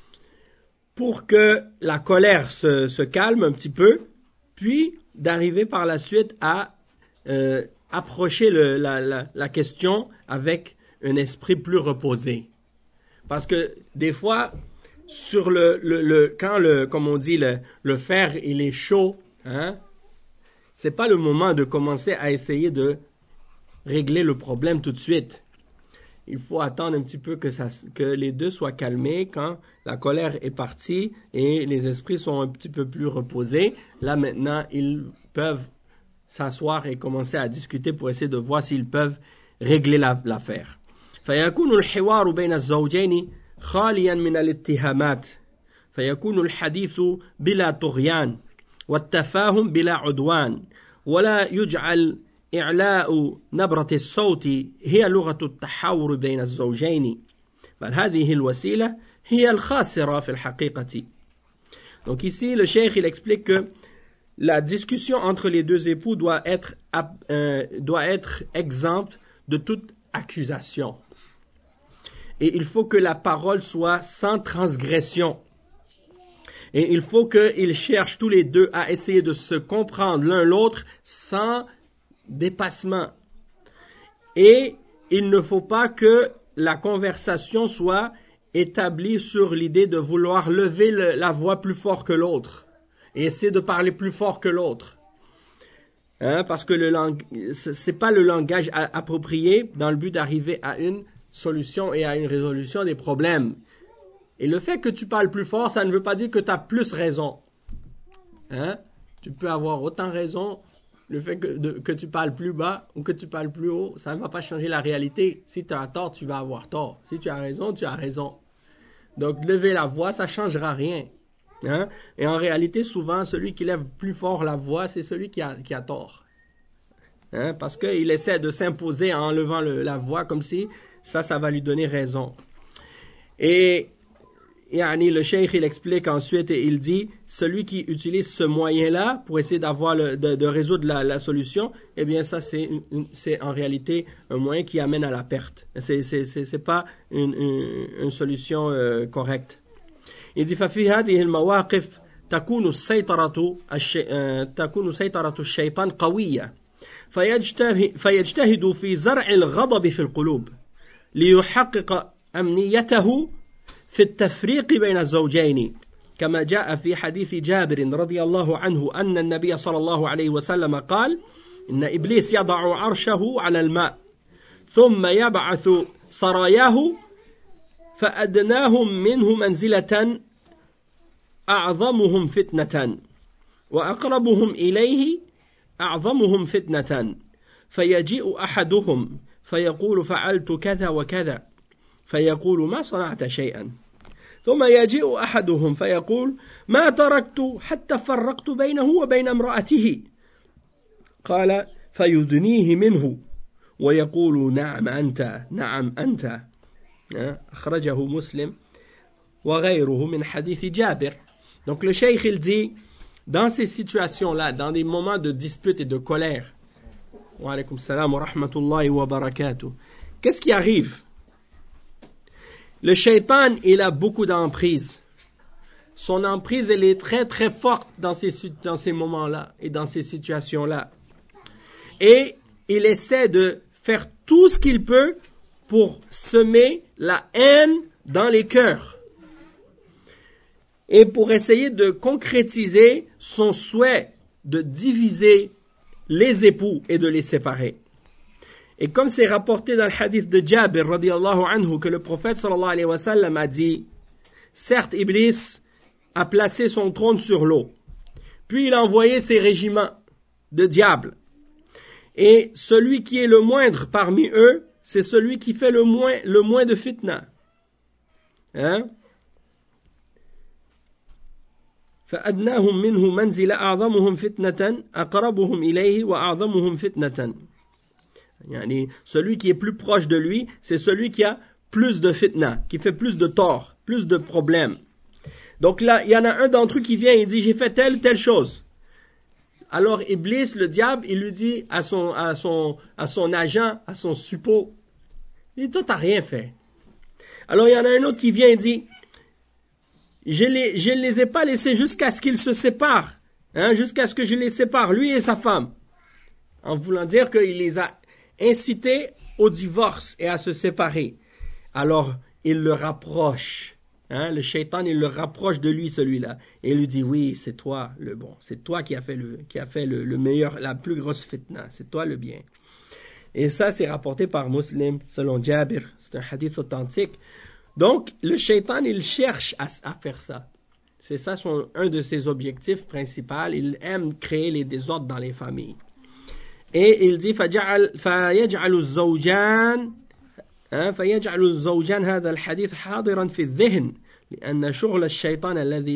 pour que la colère se, se calme un petit peu, puis d'arriver par la suite à euh, approcher le, la, la, la question avec un esprit plus reposé. Parce que des fois, sur le, le, le quand le, comme on dit, le, le fer il est chaud, hein, c'est pas le moment de commencer à essayer de régler le problème tout de suite. Il faut attendre un petit peu que, ça, que les deux soient calmés quand la colère est partie et les esprits sont un petit peu plus reposés. Là maintenant, ils peuvent s'asseoir et commencer à discuter pour essayer de voir s'ils peuvent régler la, l'affaire. فيكون الحوار بين الزوجين خاليا من الاتهامات فيكون الحديث بلا طغيان والتفاهم بلا عدوان ولا يجعل إعلاء نبرة الصوت هي لغة التحاور بين الزوجين بل هذه الوسيلة هي الخاسرة في الحقيقة. Donc ici le cheikh il explique que la discussion entre les deux époux doit être euh, doit être exempte de toute accusation. Et il faut que la parole soit sans transgression. Et il faut qu'ils cherchent tous les deux à essayer de se comprendre l'un l'autre sans dépassement. Et il ne faut pas que la conversation soit établie sur l'idée de vouloir lever le, la voix plus fort que l'autre et essayer de parler plus fort que l'autre. Hein, parce que le lang... c'est pas le langage approprié dans le but d'arriver à une solution et à une résolution des problèmes. Et le fait que tu parles plus fort, ça ne veut pas dire que tu as plus raison. Hein? Tu peux avoir autant raison. Le fait que, de, que tu parles plus bas ou que tu parles plus haut, ça ne va pas changer la réalité. Si tu as tort, tu vas avoir tort. Si tu as raison, tu as raison. Donc, lever la voix, ça ne changera rien. Hein? Et en réalité, souvent, celui qui lève plus fort la voix, c'est celui qui a, qui a tort. Hein? Parce qu'il essaie de s'imposer en levant le, la voix comme si ça, ça va lui donner raison. Et yani, le cheikh, il explique ensuite et il dit, celui qui utilise ce moyen-là pour essayer d'avoir le, de, de résoudre la, la solution, eh bien ça, c'est, une, c'est en réalité un moyen qui amène à la perte. C'est, c'est, c'est, c'est pas une, une, une solution euh, correcte. Il dit, ففي هذه المواقف تكون السيطرة الشي... تكون سيطرة الشيطان قوية فيجتهد فيجتهد في زرع الغضب في القلوب ليحقق أمنيته في التفريق بين الزوجين كما جاء في حديث جابر رضي الله عنه أن النبي صلى الله عليه وسلم قال إن إبليس يضع عرشه على الماء ثم يبعث سراياه فأدناهم منه منزلة أعظمهم فتنة وأقربهم إليه أعظمهم فتنة فيجيء أحدهم فيقول فعلت كذا وكذا فيقول ما صنعت شيئا ثم يجيء أحدهم فيقول ما تركت حتى فرقت بينه وبين امرأته قال فيدنيه منه ويقول نعم أنت نعم أنت أخرجه مسلم وغيره من حديث جابر. Donc le cheikh il dit dans ces situations-là, dans des moments de dispute et de colère, wa alaykum salam wa rahmatullahi wa barakatuh, qu'est-ce qui arrive? Le shaitan, il a beaucoup d'emprise. Son emprise, elle est très très forte dans ces, dans ces moments-là et dans ces situations-là. Et il essaie de faire tout ce qu'il peut pour semer la haine dans les cœurs. Et pour essayer de concrétiser son souhait de diviser les époux et de les séparer. Et comme c'est rapporté dans le hadith de Jabir radiyallahu anhu que le prophète sallallahu alayhi wa sallam a dit, certes Iblis a placé son trône sur l'eau, puis il a envoyé ses régiments de diables. Et celui qui est le moindre parmi eux, c'est celui qui fait le moins, le moins de fitna. Hein? فأدناهم منه منزل أعظمهم فتنة أقربهم إليه وأعظمهم فتنة. Yani, celui qui est plus proche de lui, c'est celui qui a plus de fitna, qui fait plus de tort, plus de problèmes. Donc là, il y en a un d'entre eux qui vient et dit, j'ai fait telle, telle chose. Alors Iblis, le diable, il lui dit à son, à son, à son agent, à son suppôt, il dit, toi, t'as rien fait. Alors il y en a un autre qui vient et dit, je les, je ne les ai pas laissés jusqu'à ce qu'ils se séparent, hein, jusqu'à ce que je les sépare, lui et sa femme. En voulant dire qu'il les a incités au divorce et à se séparer. Alors, il le rapproche. Hein, le shaitan, il le rapproche de lui, celui-là. Et il lui dit, oui, c'est toi le bon. C'est toi qui as fait le, qui a fait le, le meilleur, la plus grosse fitna. C'est toi le bien. Et ça, c'est rapporté par Muslim, selon Jabir. C'est un hadith authentique. Donc, le shaitan, il cherche à, à faire ça. C'est ça son, un de ses objectifs principaux. Il aime créer les désordres dans les familles. Et il dit, فَيَجْعَلُ الزَّوْجَانِ فيجعل الزوجان هذا الحديث حاضرا في الذهن لأن شغل الشيطان الذي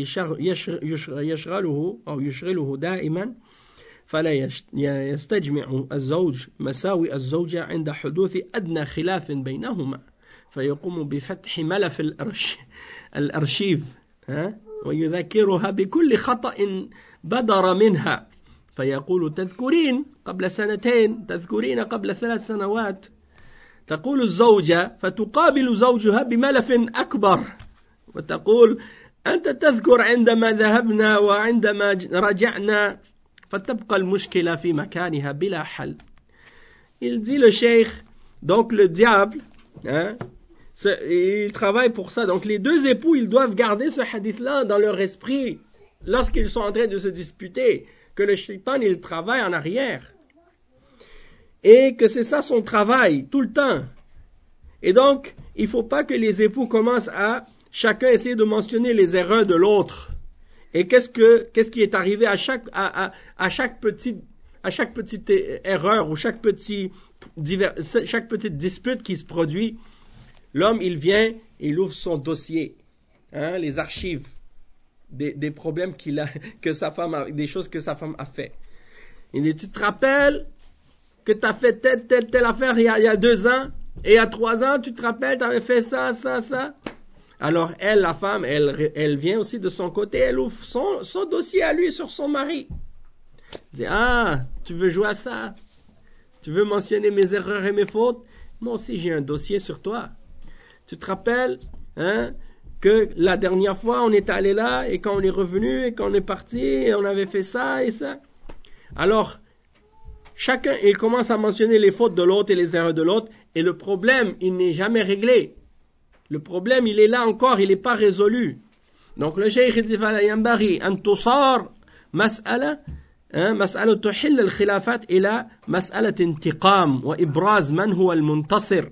يشغله أو يشغله دائما فلا يستجمع الزوج مساوئ الزوجة عند حدوث أدنى خلاف بينهما فيقوم بفتح ملف الأرشيف ويذكرها بكل خطأ بدر منها فيقول تذكرين قبل سنتين تذكرين قبل ثلاث سنوات تقول الزوجة فتقابل زوجها بملف أكبر وتقول أنت تذكر عندما ذهبنا وعندما رجعنا فتبقى المشكلة في مكانها بلا حل. Il dit le cheikh, donc le diable, hein, il travaille pour ça. Donc les deux époux, ils doivent garder ce hadith-là dans leur esprit lorsqu'ils sont en train de se disputer, que le shaitan, il travaille en arrière. Et que c'est ça son travail, tout le temps. Et donc, il ne faut pas que les époux commencent à chacun essayer de mentionner les erreurs de l'autre. Et qu'est-ce que, qu'est-ce qui est arrivé à chaque, à, à, à chaque petite, à chaque petite erreur ou chaque petit, divers, chaque petite dispute qui se produit, l'homme, il vient, il ouvre son dossier, hein, les archives des, des problèmes qu'il a, que sa femme a, des choses que sa femme a fait. Il dit, tu te rappelles que tu as fait telle, telle, telle affaire il y, a, il y a deux ans, et il y a trois ans, tu te rappelles, tu avais fait ça, ça, ça. Alors elle, la femme, elle, elle vient aussi de son côté, elle ouvre son, son dossier à lui sur son mari. Elle dit, ah, tu veux jouer à ça? Tu veux mentionner mes erreurs et mes fautes? Moi aussi, j'ai un dossier sur toi. Tu te rappelles, hein, que la dernière fois, on est allé là, et quand on est revenu, et quand on est parti, et on avait fait ça et ça. Alors, chacun, il commence à mentionner les fautes de l'autre et les erreurs de l'autre, et le problème, il n'est jamais réglé. Le problème, il est là encore, il n'est pas résolu. Donc le cheikh dit, فَلَا يَنْبَغِي أَنْ تُصَارْ مسألة مسألة تحل الخلافات إلى مسألة انتقام وإبراز من هو المنتصر.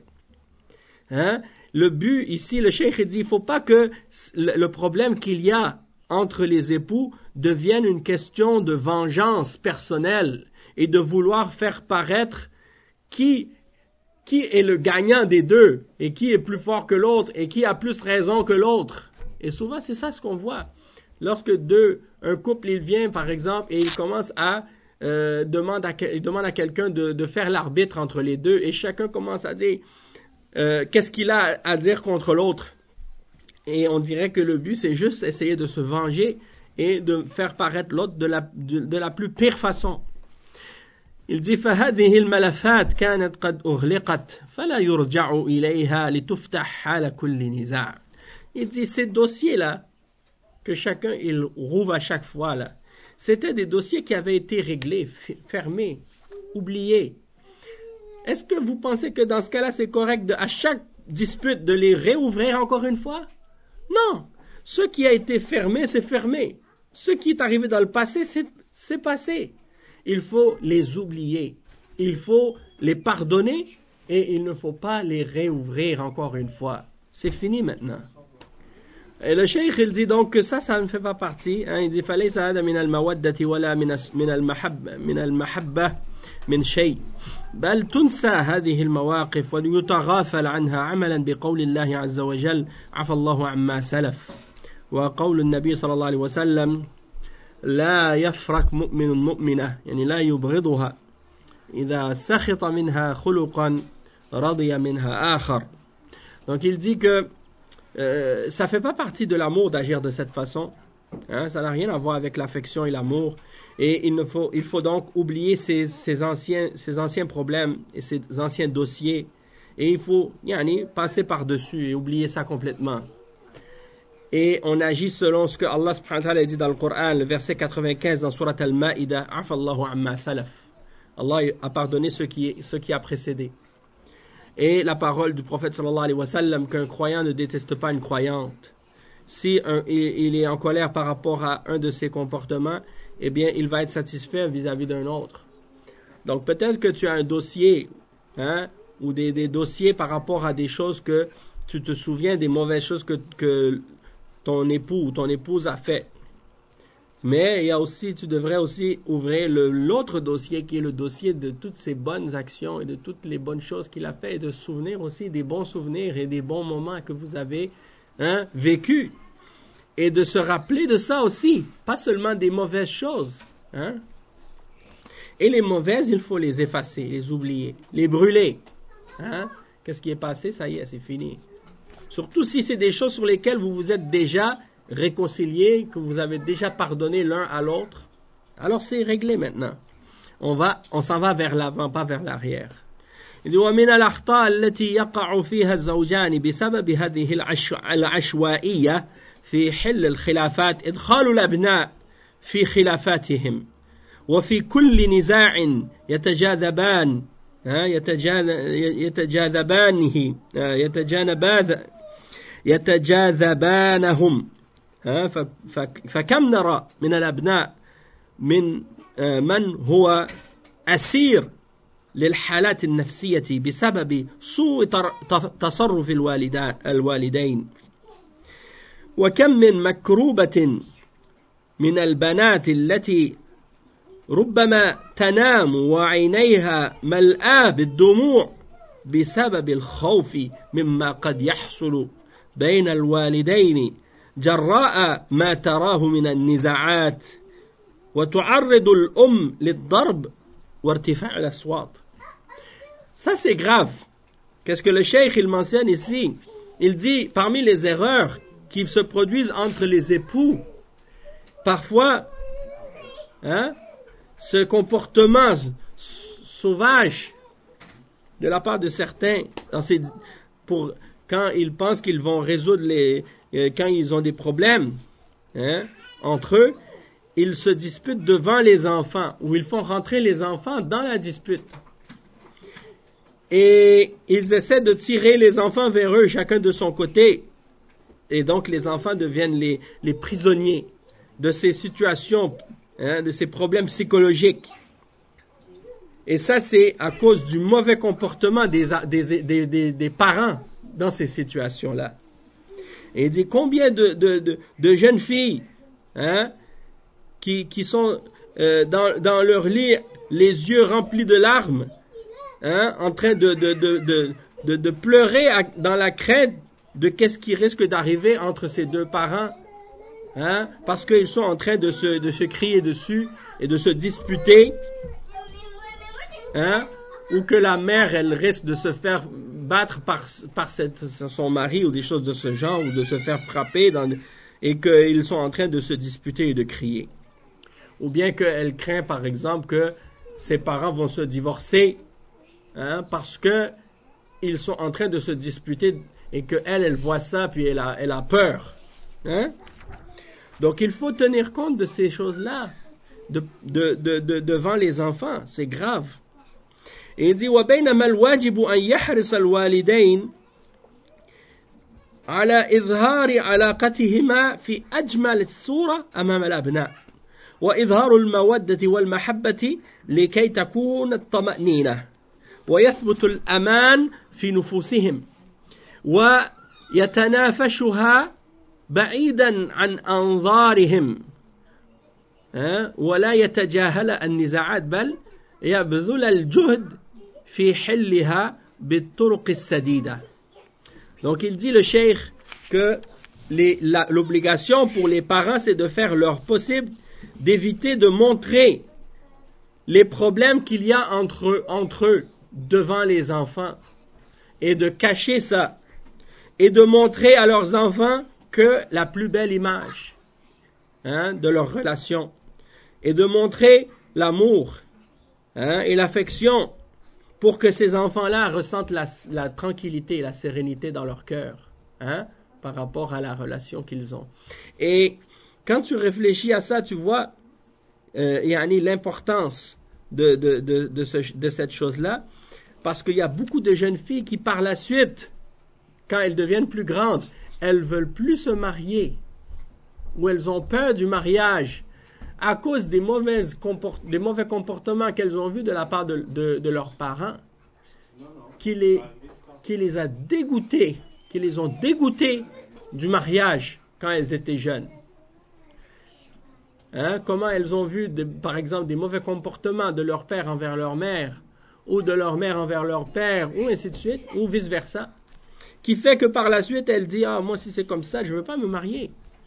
Le but ici, le cheikh dit, il ne faut pas que le problème qu'il y a entre les époux devienne une question de vengeance personnelle et de vouloir faire paraître qui, qui est le gagnant des deux et qui est plus fort que l'autre et qui a plus raison que l'autre. Et souvent, c'est ça ce qu'on voit. Lorsque deux, un couple, il vient, par exemple, et il commence à, euh, demande à, il demande à quelqu'un de, de faire l'arbitre entre les deux et chacun commence à dire euh, qu'est-ce qu'il a à dire contre l'autre. Et on dirait que le but, c'est juste essayer de se venger et de faire paraître l'autre de la, de, de la plus pire façon. Il dit فهذه الملفات كانت قد أغلقت فلا يرجع إليها لتفتح حال كل نزاع. Il dit ces dossiers là que chacun il rouvre à chaque fois là, c'était des dossiers qui avaient été réglés, fermés, oubliés. Est-ce que vous pensez que dans ce cas-là c'est correct de à chaque dispute de les réouvrir encore une fois? Non. Ce qui a été fermé, c'est fermé. Ce qui est arrivé dans le passé, c'est c'est passé. Il faut les oublier, il faut les pardonner et il ne faut pas les réouvrir encore une fois. C'est fini maintenant. Et le cheikh, il dit donc que ça, ça ne fait pas partie. Hein. Il dit فَلَيْسَ هَذَا مِنَ الْمَوَدَّةِ وَلَا مِنَ الْمَحَبَّةِ مِنَ الْمَحَبَّةِ مِنْ شَيْءٍ بل تنسى هذه المواقف ويتغافل عنها عملا بقول الله عز وجل عفى الله عما سلف وقول النبي صلى الله عليه وسلم لا يفرق مؤمن مؤمنة يعني لا يبغضها إذا سخط منها خلقا رضي منها آخر Donc il dit que euh, ça fait pas partie de l'amour d'agir de cette façon. Hein, ça n'a rien à voir avec l'affection et l'amour. Et il, ne faut, il faut donc oublier ces, ces, anciens, ces anciens problèmes et ces anciens dossiers. Et il faut yani, passer par-dessus et oublier ça complètement. Et on agit selon ce que Allah subhanahu wa ta'ala dit dans le Coran, le verset quatre-vingt-quinze dans Surat Al-Ma'ida, Afallahu amma salaf. Allah a pardonné ce qui, ce qui a précédé. Et la parole du prophète sallallahu alayhi wa sallam, qu'un croyant ne déteste pas une croyante. Si un, il, il est en colère par rapport à un de ses comportements, eh bien, il va être satisfait vis-à-vis d'un autre. Donc, peut-être que tu as un dossier, hein, ou des, des dossiers par rapport à des choses que tu te souviens, des mauvaises choses que, que ton époux ou ton épouse a fait. Mais il y a aussi, tu devrais aussi ouvrir le, l'autre dossier qui est le dossier de toutes ces bonnes actions et de toutes les bonnes choses qu'il a fait et de se souvenir aussi des bons souvenirs et des bons moments que vous avez hein, vécus. Et de se rappeler de ça aussi, pas seulement des mauvaises choses. Hein? Et les mauvaises, il faut les effacer, les oublier, les brûler. Hein? Qu'est-ce qui est passé? Ça y est, c'est fini. Surtout si c'est des choses sur lesquelles vous vous êtes déjà réconciliés, que vous avez déjà pardonné l'un à l'autre. Alors c'est réglé maintenant. On va, on s'en va vers l'avant, pas vers l'arrière. Il dit ومن الأخطاء التي يقع فيها الزوجان بسبب هذه العشوائية في حل الخلافات إدخال الأبناء في خلافاتهم وفي كل نزاع يتجاذبان يتجاذبانه يتجانبان يتجاذبانهم فكم نرى من الأبناء من من هو أسير للحالات النفسية بسبب سوء تصرف الوالدين وكم من مكروبة من البنات التي ربما تنام وعينيها ملآة بالدموع بسبب الخوف مما قد يحصل بين الوالدين جراء ما تراه من النزاعات وتعرض الأم للضرب وارتفاع الأصوات. Ça c'est grave. Qu'est-ce que le cheikh il mentionne ici? Il dit parmi les erreurs qui se produisent entre les époux, parfois, hein, ce comportement sauvage de la part de certains, dans ces, pour, quand ils pensent qu'ils vont résoudre les, euh, quand ils ont des problèmes hein, entre eux, ils se disputent devant les enfants, ou ils font rentrer les enfants dans la dispute. Et ils essaient de tirer les enfants vers eux, chacun de son côté. Et donc les enfants deviennent les, les prisonniers de ces situations, hein, de ces problèmes psychologiques. Et ça, c'est à cause du mauvais comportement des, des, des, des, des parents dans ces situations-là. Et il dit combien de, de, de, de jeunes filles hein, qui, qui sont euh, dans, dans leur lit, les yeux remplis de larmes, hein, en train de, de, de, de, de, de pleurer à, dans la crainte de qu'est-ce qui risque d'arriver entre ces deux parents, hein, parce qu'ils sont en train de se, de se crier dessus et de se disputer, hein, ou que la mère, elle risque de se faire battre par, par cette, son mari ou des choses de ce genre, ou de se faire frapper, dans, et qu'ils sont en train de se disputer et de crier. Ou bien qu'elle craint, par exemple, que ses parents vont se divorcer, hein, parce que ils sont en train de se disputer et qu'elle, elle voit ça, puis elle a, elle a peur. Hein? Donc, il faut tenir compte de ces choses-là de, de, de, de, devant les enfants. C'est grave. Et il dit, وَبَيْنَمَا الْوَاجِبُ أَنْ يَحْرِصَ الْوَالِدَيْنِ على إظهار علاقتهما في أجمل الصورة أمام الأبناء وإظهار المودة والمحبة لكي تكون الطمأنينة ويثبت الأمان في نفوسهم ويتنافشها بعيدا عن أنظارهم ولا يتجاهل النزاعات بل يبذل الجهد في حلها بالطرق السديدة. Donc il dit le cheikh que les, la, l'obligation pour les parents c'est de faire leur possible d'éviter de montrer les problèmes qu'il y a entre eux, entre eux devant les enfants et de cacher ça et de montrer à leurs enfants que la plus belle image hein, de leur relation, et de montrer l'amour hein, et l'affection pour que ces enfants-là ressentent la, la tranquillité et la sérénité dans leur cœur hein, par rapport à la relation qu'ils ont. Et quand tu réfléchis à ça, tu vois euh, yani, l'importance de, de, de, de, ce, de cette chose-là, parce qu'il y a beaucoup de jeunes filles qui, par la suite, quand elles deviennent plus grandes, elles veulent plus se marier, ou elles ont peur du mariage, à cause des, mauvaises comport- des mauvais comportements qu'elles ont vus de la part de, de, de leurs parents, qui les, qui les a dégoûtées, qui les ont dégoûtées du mariage quand elles étaient jeunes. Hein? Comment elles ont vu, de, par exemple, des mauvais comportements de leur père envers leur mère, ou de leur mère envers leur père, ou ainsi de suite, ou vice-versa, qui fait que par la suite, elle dit « Ah, moi, si c'est comme ça, je ne veux pas me marier. Hein? »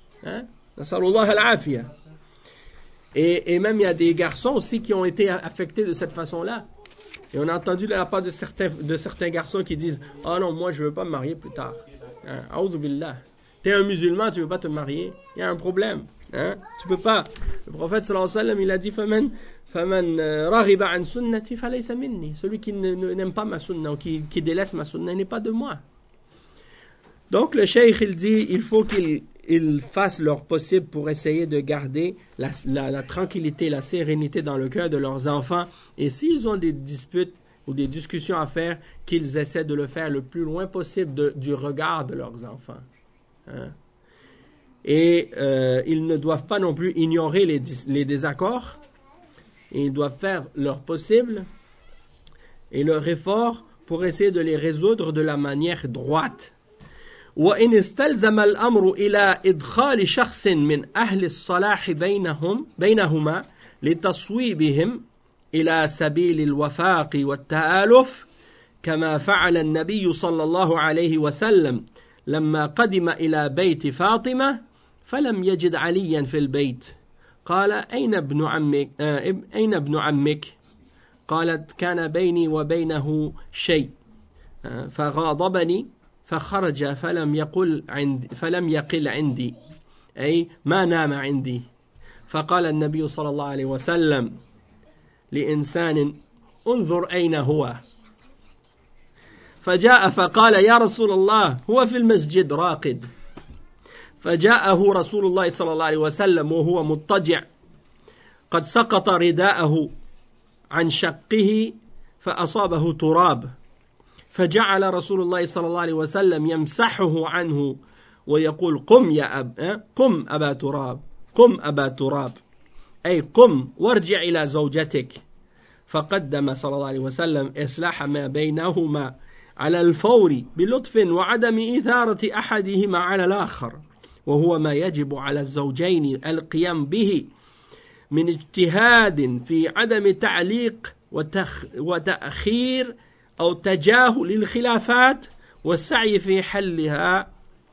Et, et même, il y a des garçons aussi qui ont été affectés de cette façon-là. Et on a entendu de la part de certains, de certains garçons qui disent « Ah non, moi, je ne veux pas me marier plus tard. Hein? » A'oudhu billah. Tu es un musulman, tu ne veux pas te marier. Il y a un problème. Hein? Tu peux pas. Le prophète sallallahu alayhi wa sallam, il a dit « Faman faman raghiba an sunnati falaysa minni » Celui qui ne, ne, n'aime pas ma sunna ou qui, qui délaisse ma sunna n'est pas de moi. Donc le cheikh il dit il faut qu'ils ils fassent leur possible pour essayer de garder la, la, la tranquillité, la sérénité dans le cœur de leurs enfants, et s'ils ont des disputes ou des discussions à faire, qu'ils essaient de le faire le plus loin possible de, du regard de leurs enfants. Hein? Et euh, ils ne doivent pas non plus ignorer les, les désaccords, et ils doivent faire leur possible et leur effort pour essayer de les résoudre de la manière droite. وإن استلزم الأمر إلى إدخال شخص من أهل الصلاح بينهم بينهما لتصويبهم إلى سبيل الوفاق والتآلف كما فعل النبي صلى الله عليه وسلم لما قدم إلى بيت فاطمة فلم يجد عليا في البيت قال أين ابن عمك أين ابن عمك قالت كان بيني وبينه شيء فغاضبني فخرج فلم يقل عندي فلم يقل عندي أي ما نام عندي فقال النبي صلى الله عليه وسلم لإنسان انظر أين هو فجاء فقال يا رسول الله هو في المسجد راقد فجاءه رسول الله صلى الله عليه وسلم وهو مضطجع قد سقط رداءه عن شقه فأصابه تراب فجعل رسول الله صلى الله عليه وسلم يمسحه عنه ويقول قم يا أب قم أبا تراب قم أبا تراب أي قم وارجع إلى زوجتك فقدم صلى الله عليه وسلم إصلاح ما بينهما على الفور بلطف وعدم إثارة أحدهما على الآخر وهو ما يجب على الزوجين القيام به من اجتهاد في عدم تعليق وتخ وتأخير أو تجاهل الخلافات والسعي في حلها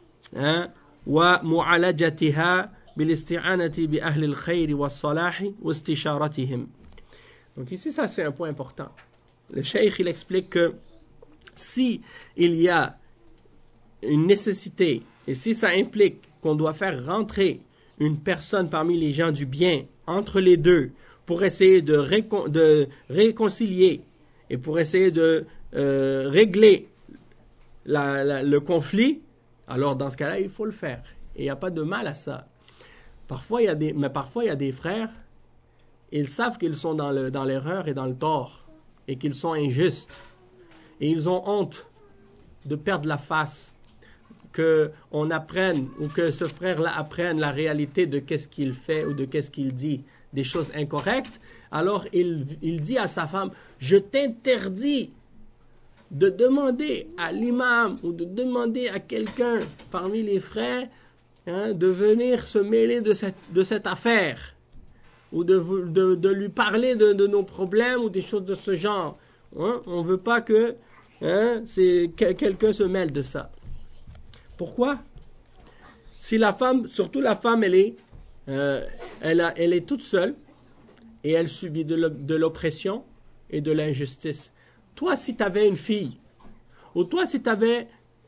ومعالجتها بالاستعانة بأهل الخير والصلاح واستشارتهم. Donc ici, ça c'est un point important. Le cheikh, il explique que si il y a une nécessité et si ça implique qu'on doit faire rentrer une personne parmi les gens du bien entre les deux pour essayer de, récon- de réconcilier et pour essayer de euh, régler la, la, le conflit, alors dans ce cas-là, il faut le faire. Et il n'y a pas de mal à ça. Parfois, il y a des, mais parfois, il y a des frères, ils savent qu'ils sont dans, le, dans l'erreur et dans le tort, et qu'ils sont injustes. Et ils ont honte de perdre la face, qu'on apprenne, ou que ce frère-là apprenne la réalité de qu'est-ce qu'il fait ou de qu'est-ce qu'il dit, des choses incorrectes. Alors, il, il dit à sa femme, je t'interdis de demander à l'imam ou de demander à quelqu'un parmi les frères hein, de venir se mêler de cette, de cette affaire ou de, de, de lui parler de, de nos problèmes ou des choses de ce genre. Hein? On ne veut pas que, hein, c'est, que quelqu'un se mêle de ça. Pourquoi? Si la femme, surtout la femme, elle est, euh, elle, a, elle est toute seule et elle subit de l'oppression et de l'injustice. Toi, si tu avais une fille, ou toi, si tu avais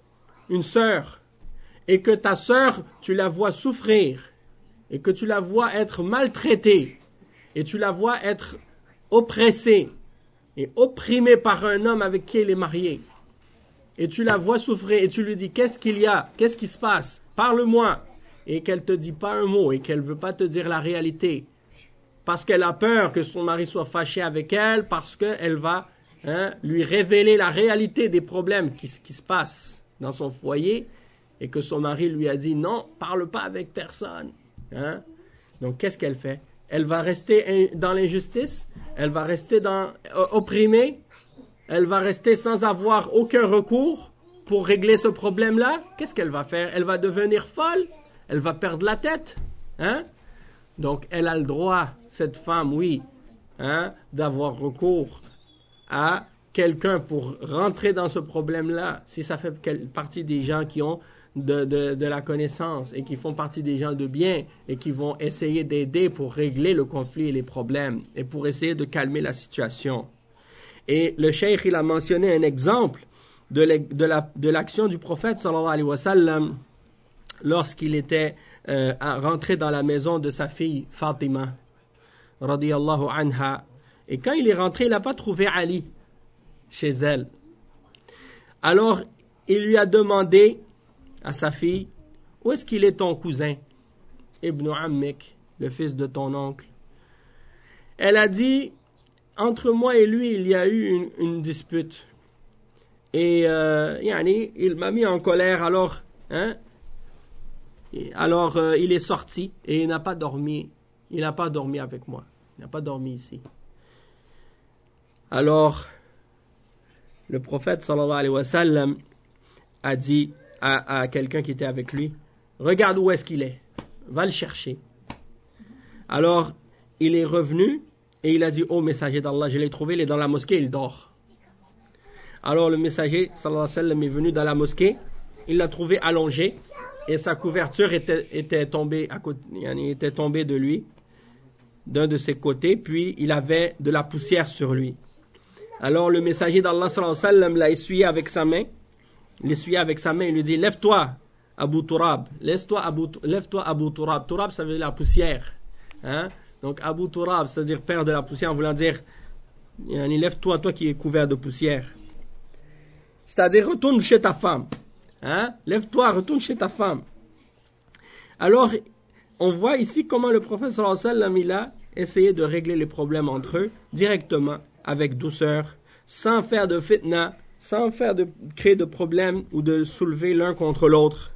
une sœur, et que ta sœur, tu la vois souffrir, et que tu la vois être maltraitée, et tu la vois être oppressée, et opprimée par un homme avec qui elle est mariée, et tu la vois souffrir, et tu lui dis, qu'est-ce qu'il y a? Qu'est-ce qui se passe? Parle-moi. Et qu'elle te dit pas un mot, et qu'elle veut pas te dire la réalité, parce qu'elle a peur que son mari soit fâché avec elle, parce qu'elle va hein, lui révéler la réalité des problèmes qui, qui se passent dans son foyer, et que son mari lui a dit non, parle pas avec personne. Hein? Donc qu'est-ce qu'elle fait? Elle va rester dans l'injustice, elle va rester dans, euh, opprimée, elle va rester sans avoir aucun recours pour régler ce problème-là. Qu'est-ce qu'elle va faire? Elle va devenir folle, elle va perdre la tête. Hein? Donc elle a le droit, cette femme, oui, hein, d'avoir recours à quelqu'un pour rentrer dans ce problème-là, si ça fait partie des gens qui ont de, de, de la connaissance et qui font partie des gens de bien et qui vont essayer d'aider pour régler le conflit et les problèmes et pour essayer de calmer la situation. Et le cheikh, il a mentionné un exemple de, le, de, la, de l'action du prophète sallallahu alayhi wa sallam lorsqu'il était euh, rentré dans la maison de sa fille Fatima radiyallahu anha. Et quand il est rentré, il n'a pas trouvé Ali chez elle. Alors, il lui a demandé à sa fille, où est-ce qu'il est ton cousin, Ibn Ammik, le fils de ton oncle? Elle a dit, entre moi et lui, il y a eu une, une dispute. Et euh, yani, il m'a mis en colère, alors, hein, alors euh, il est sorti et il n'a pas dormi. Il n'a pas dormi avec moi. Il n'a pas dormi ici. Alors, le prophète sallallahu alayhi wa sallam a dit à, à quelqu'un qui était avec lui, regarde où est-ce qu'il est, va le chercher. Alors, il est revenu et il a dit, ô messager d'Allah, je l'ai trouvé, il est dans la mosquée, il dort. Alors le messager sallallahu alayhi wa sallam est venu dans la mosquée, il l'a trouvé allongé et sa couverture était, était, tombée à côté, était tombée de lui, d'un de ses côtés, puis il avait de la poussière sur lui. Alors le messager d'Allah sallallahu alayhi wa sallam l'a essuyé avec sa main, l'essuyé avec sa main, il lui dit, lève-toi, Abu Turab, lève-toi, Abu, lève-toi, Abu Turab. Turab, ça veut dire la poussière. Hein? Donc Abu Turab, c'est-à-dire père de la poussière, en voulant dire, lève-toi, toi qui es couvert de poussière. C'est-à-dire, retourne chez ta femme. Hein? Lève-toi, retourne chez ta femme. Alors, on voit ici comment le prophète sallallahu alayhi wa sallam, il a essayé de régler les problèmes entre eux directement, avec douceur, sans faire de fitna, sans faire de créer de problèmes ou de soulever l'un contre l'autre.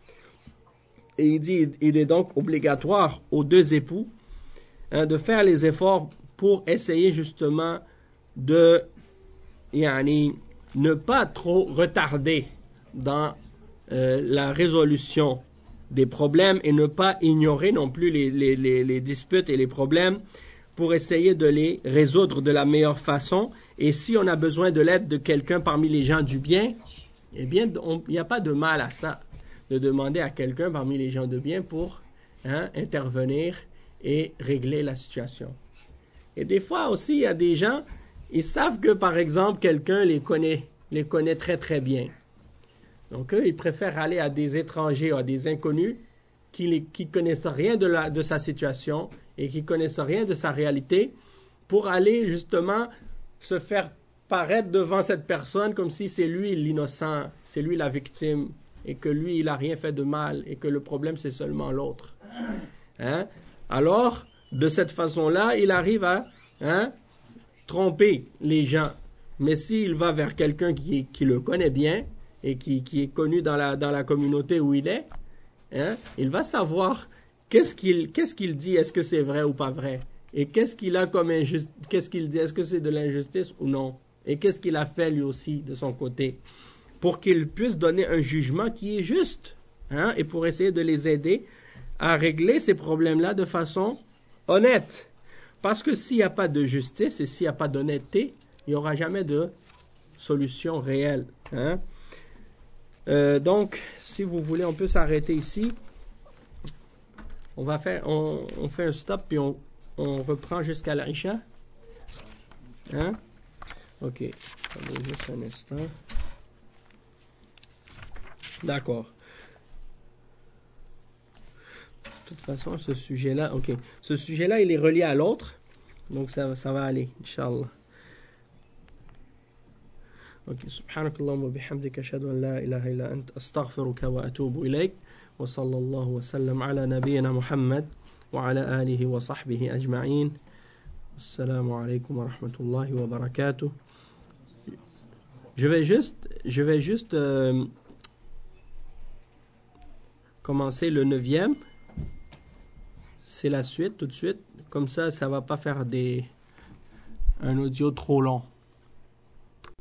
Et il dit, il est donc obligatoire aux deux époux hein, de faire les efforts pour essayer justement de yani, ne pas trop retarder dans euh, la résolution des problèmes et ne pas ignorer non plus les, les, les, les disputes et les problèmes pour essayer de les résoudre de la meilleure façon. Et si on a besoin de l'aide de quelqu'un parmi les gens du bien, eh bien, il n'y a pas de mal à ça, de demander à quelqu'un parmi les gens de bien pour hein, intervenir et régler la situation. Et des fois aussi, il y a des gens, ils savent que, par exemple, quelqu'un les connaît, les connaît très très bien. Donc, eux, ils préfèrent aller à des étrangers ou à des inconnus qui ne connaissent rien de, la, de sa situation et qui ne connaissent rien de sa réalité pour aller justement se faire paraître devant cette personne comme si c'est lui l'innocent, c'est lui la victime et que lui, il n'a rien fait de mal et que le problème, c'est seulement l'autre. Hein? Alors, de cette façon-là, il arrive à hein, tromper les gens. Mais s'il va vers quelqu'un qui, qui le connaît bien et qui, qui est connu dans la, dans la communauté où il est, hein, il va savoir qu'est-ce qu'il, qu'est-ce qu'il dit, est-ce que c'est vrai ou pas vrai, et qu'est-ce qu'il a comme injustice, qu'est-ce qu'il dit, est-ce que c'est de l'injustice ou non, et qu'est-ce qu'il a fait lui aussi de son côté, pour qu'il puisse donner un jugement qui est juste, hein, et pour essayer de les aider à régler ces problèmes-là de façon honnête. Parce que s'il n'y a pas de justice et s'il n'y a pas d'honnêteté, il n'y aura jamais de solution réelle. Hein? Euh, donc, si vous voulez, on peut s'arrêter ici. On va faire, on, on fait un stop puis on, on reprend jusqu'à l'Aïcha. Hein? Ok. Attendez juste un instant. D'accord. De toute façon, ce sujet-là, ok. Ce sujet-là, il est relié à l'autre. Donc, ça, ça va aller, Inch'Allah. Ok. Subhanakallahumma bihamdika ashhadu an la ilaha illa ant astaghfiruka wa atubu ilayk. Wa sallallahu wa sallam ala nabiyyina Muhammad wa ala alihi wa sahbihi ajma'in. Assalamu alaikum wa rahmatullahi wa barakatuh. Je vais juste, je vais juste euh, commencer le neuvième. C'est la suite tout de suite. Comme ça, ça va pas faire des un audio trop long.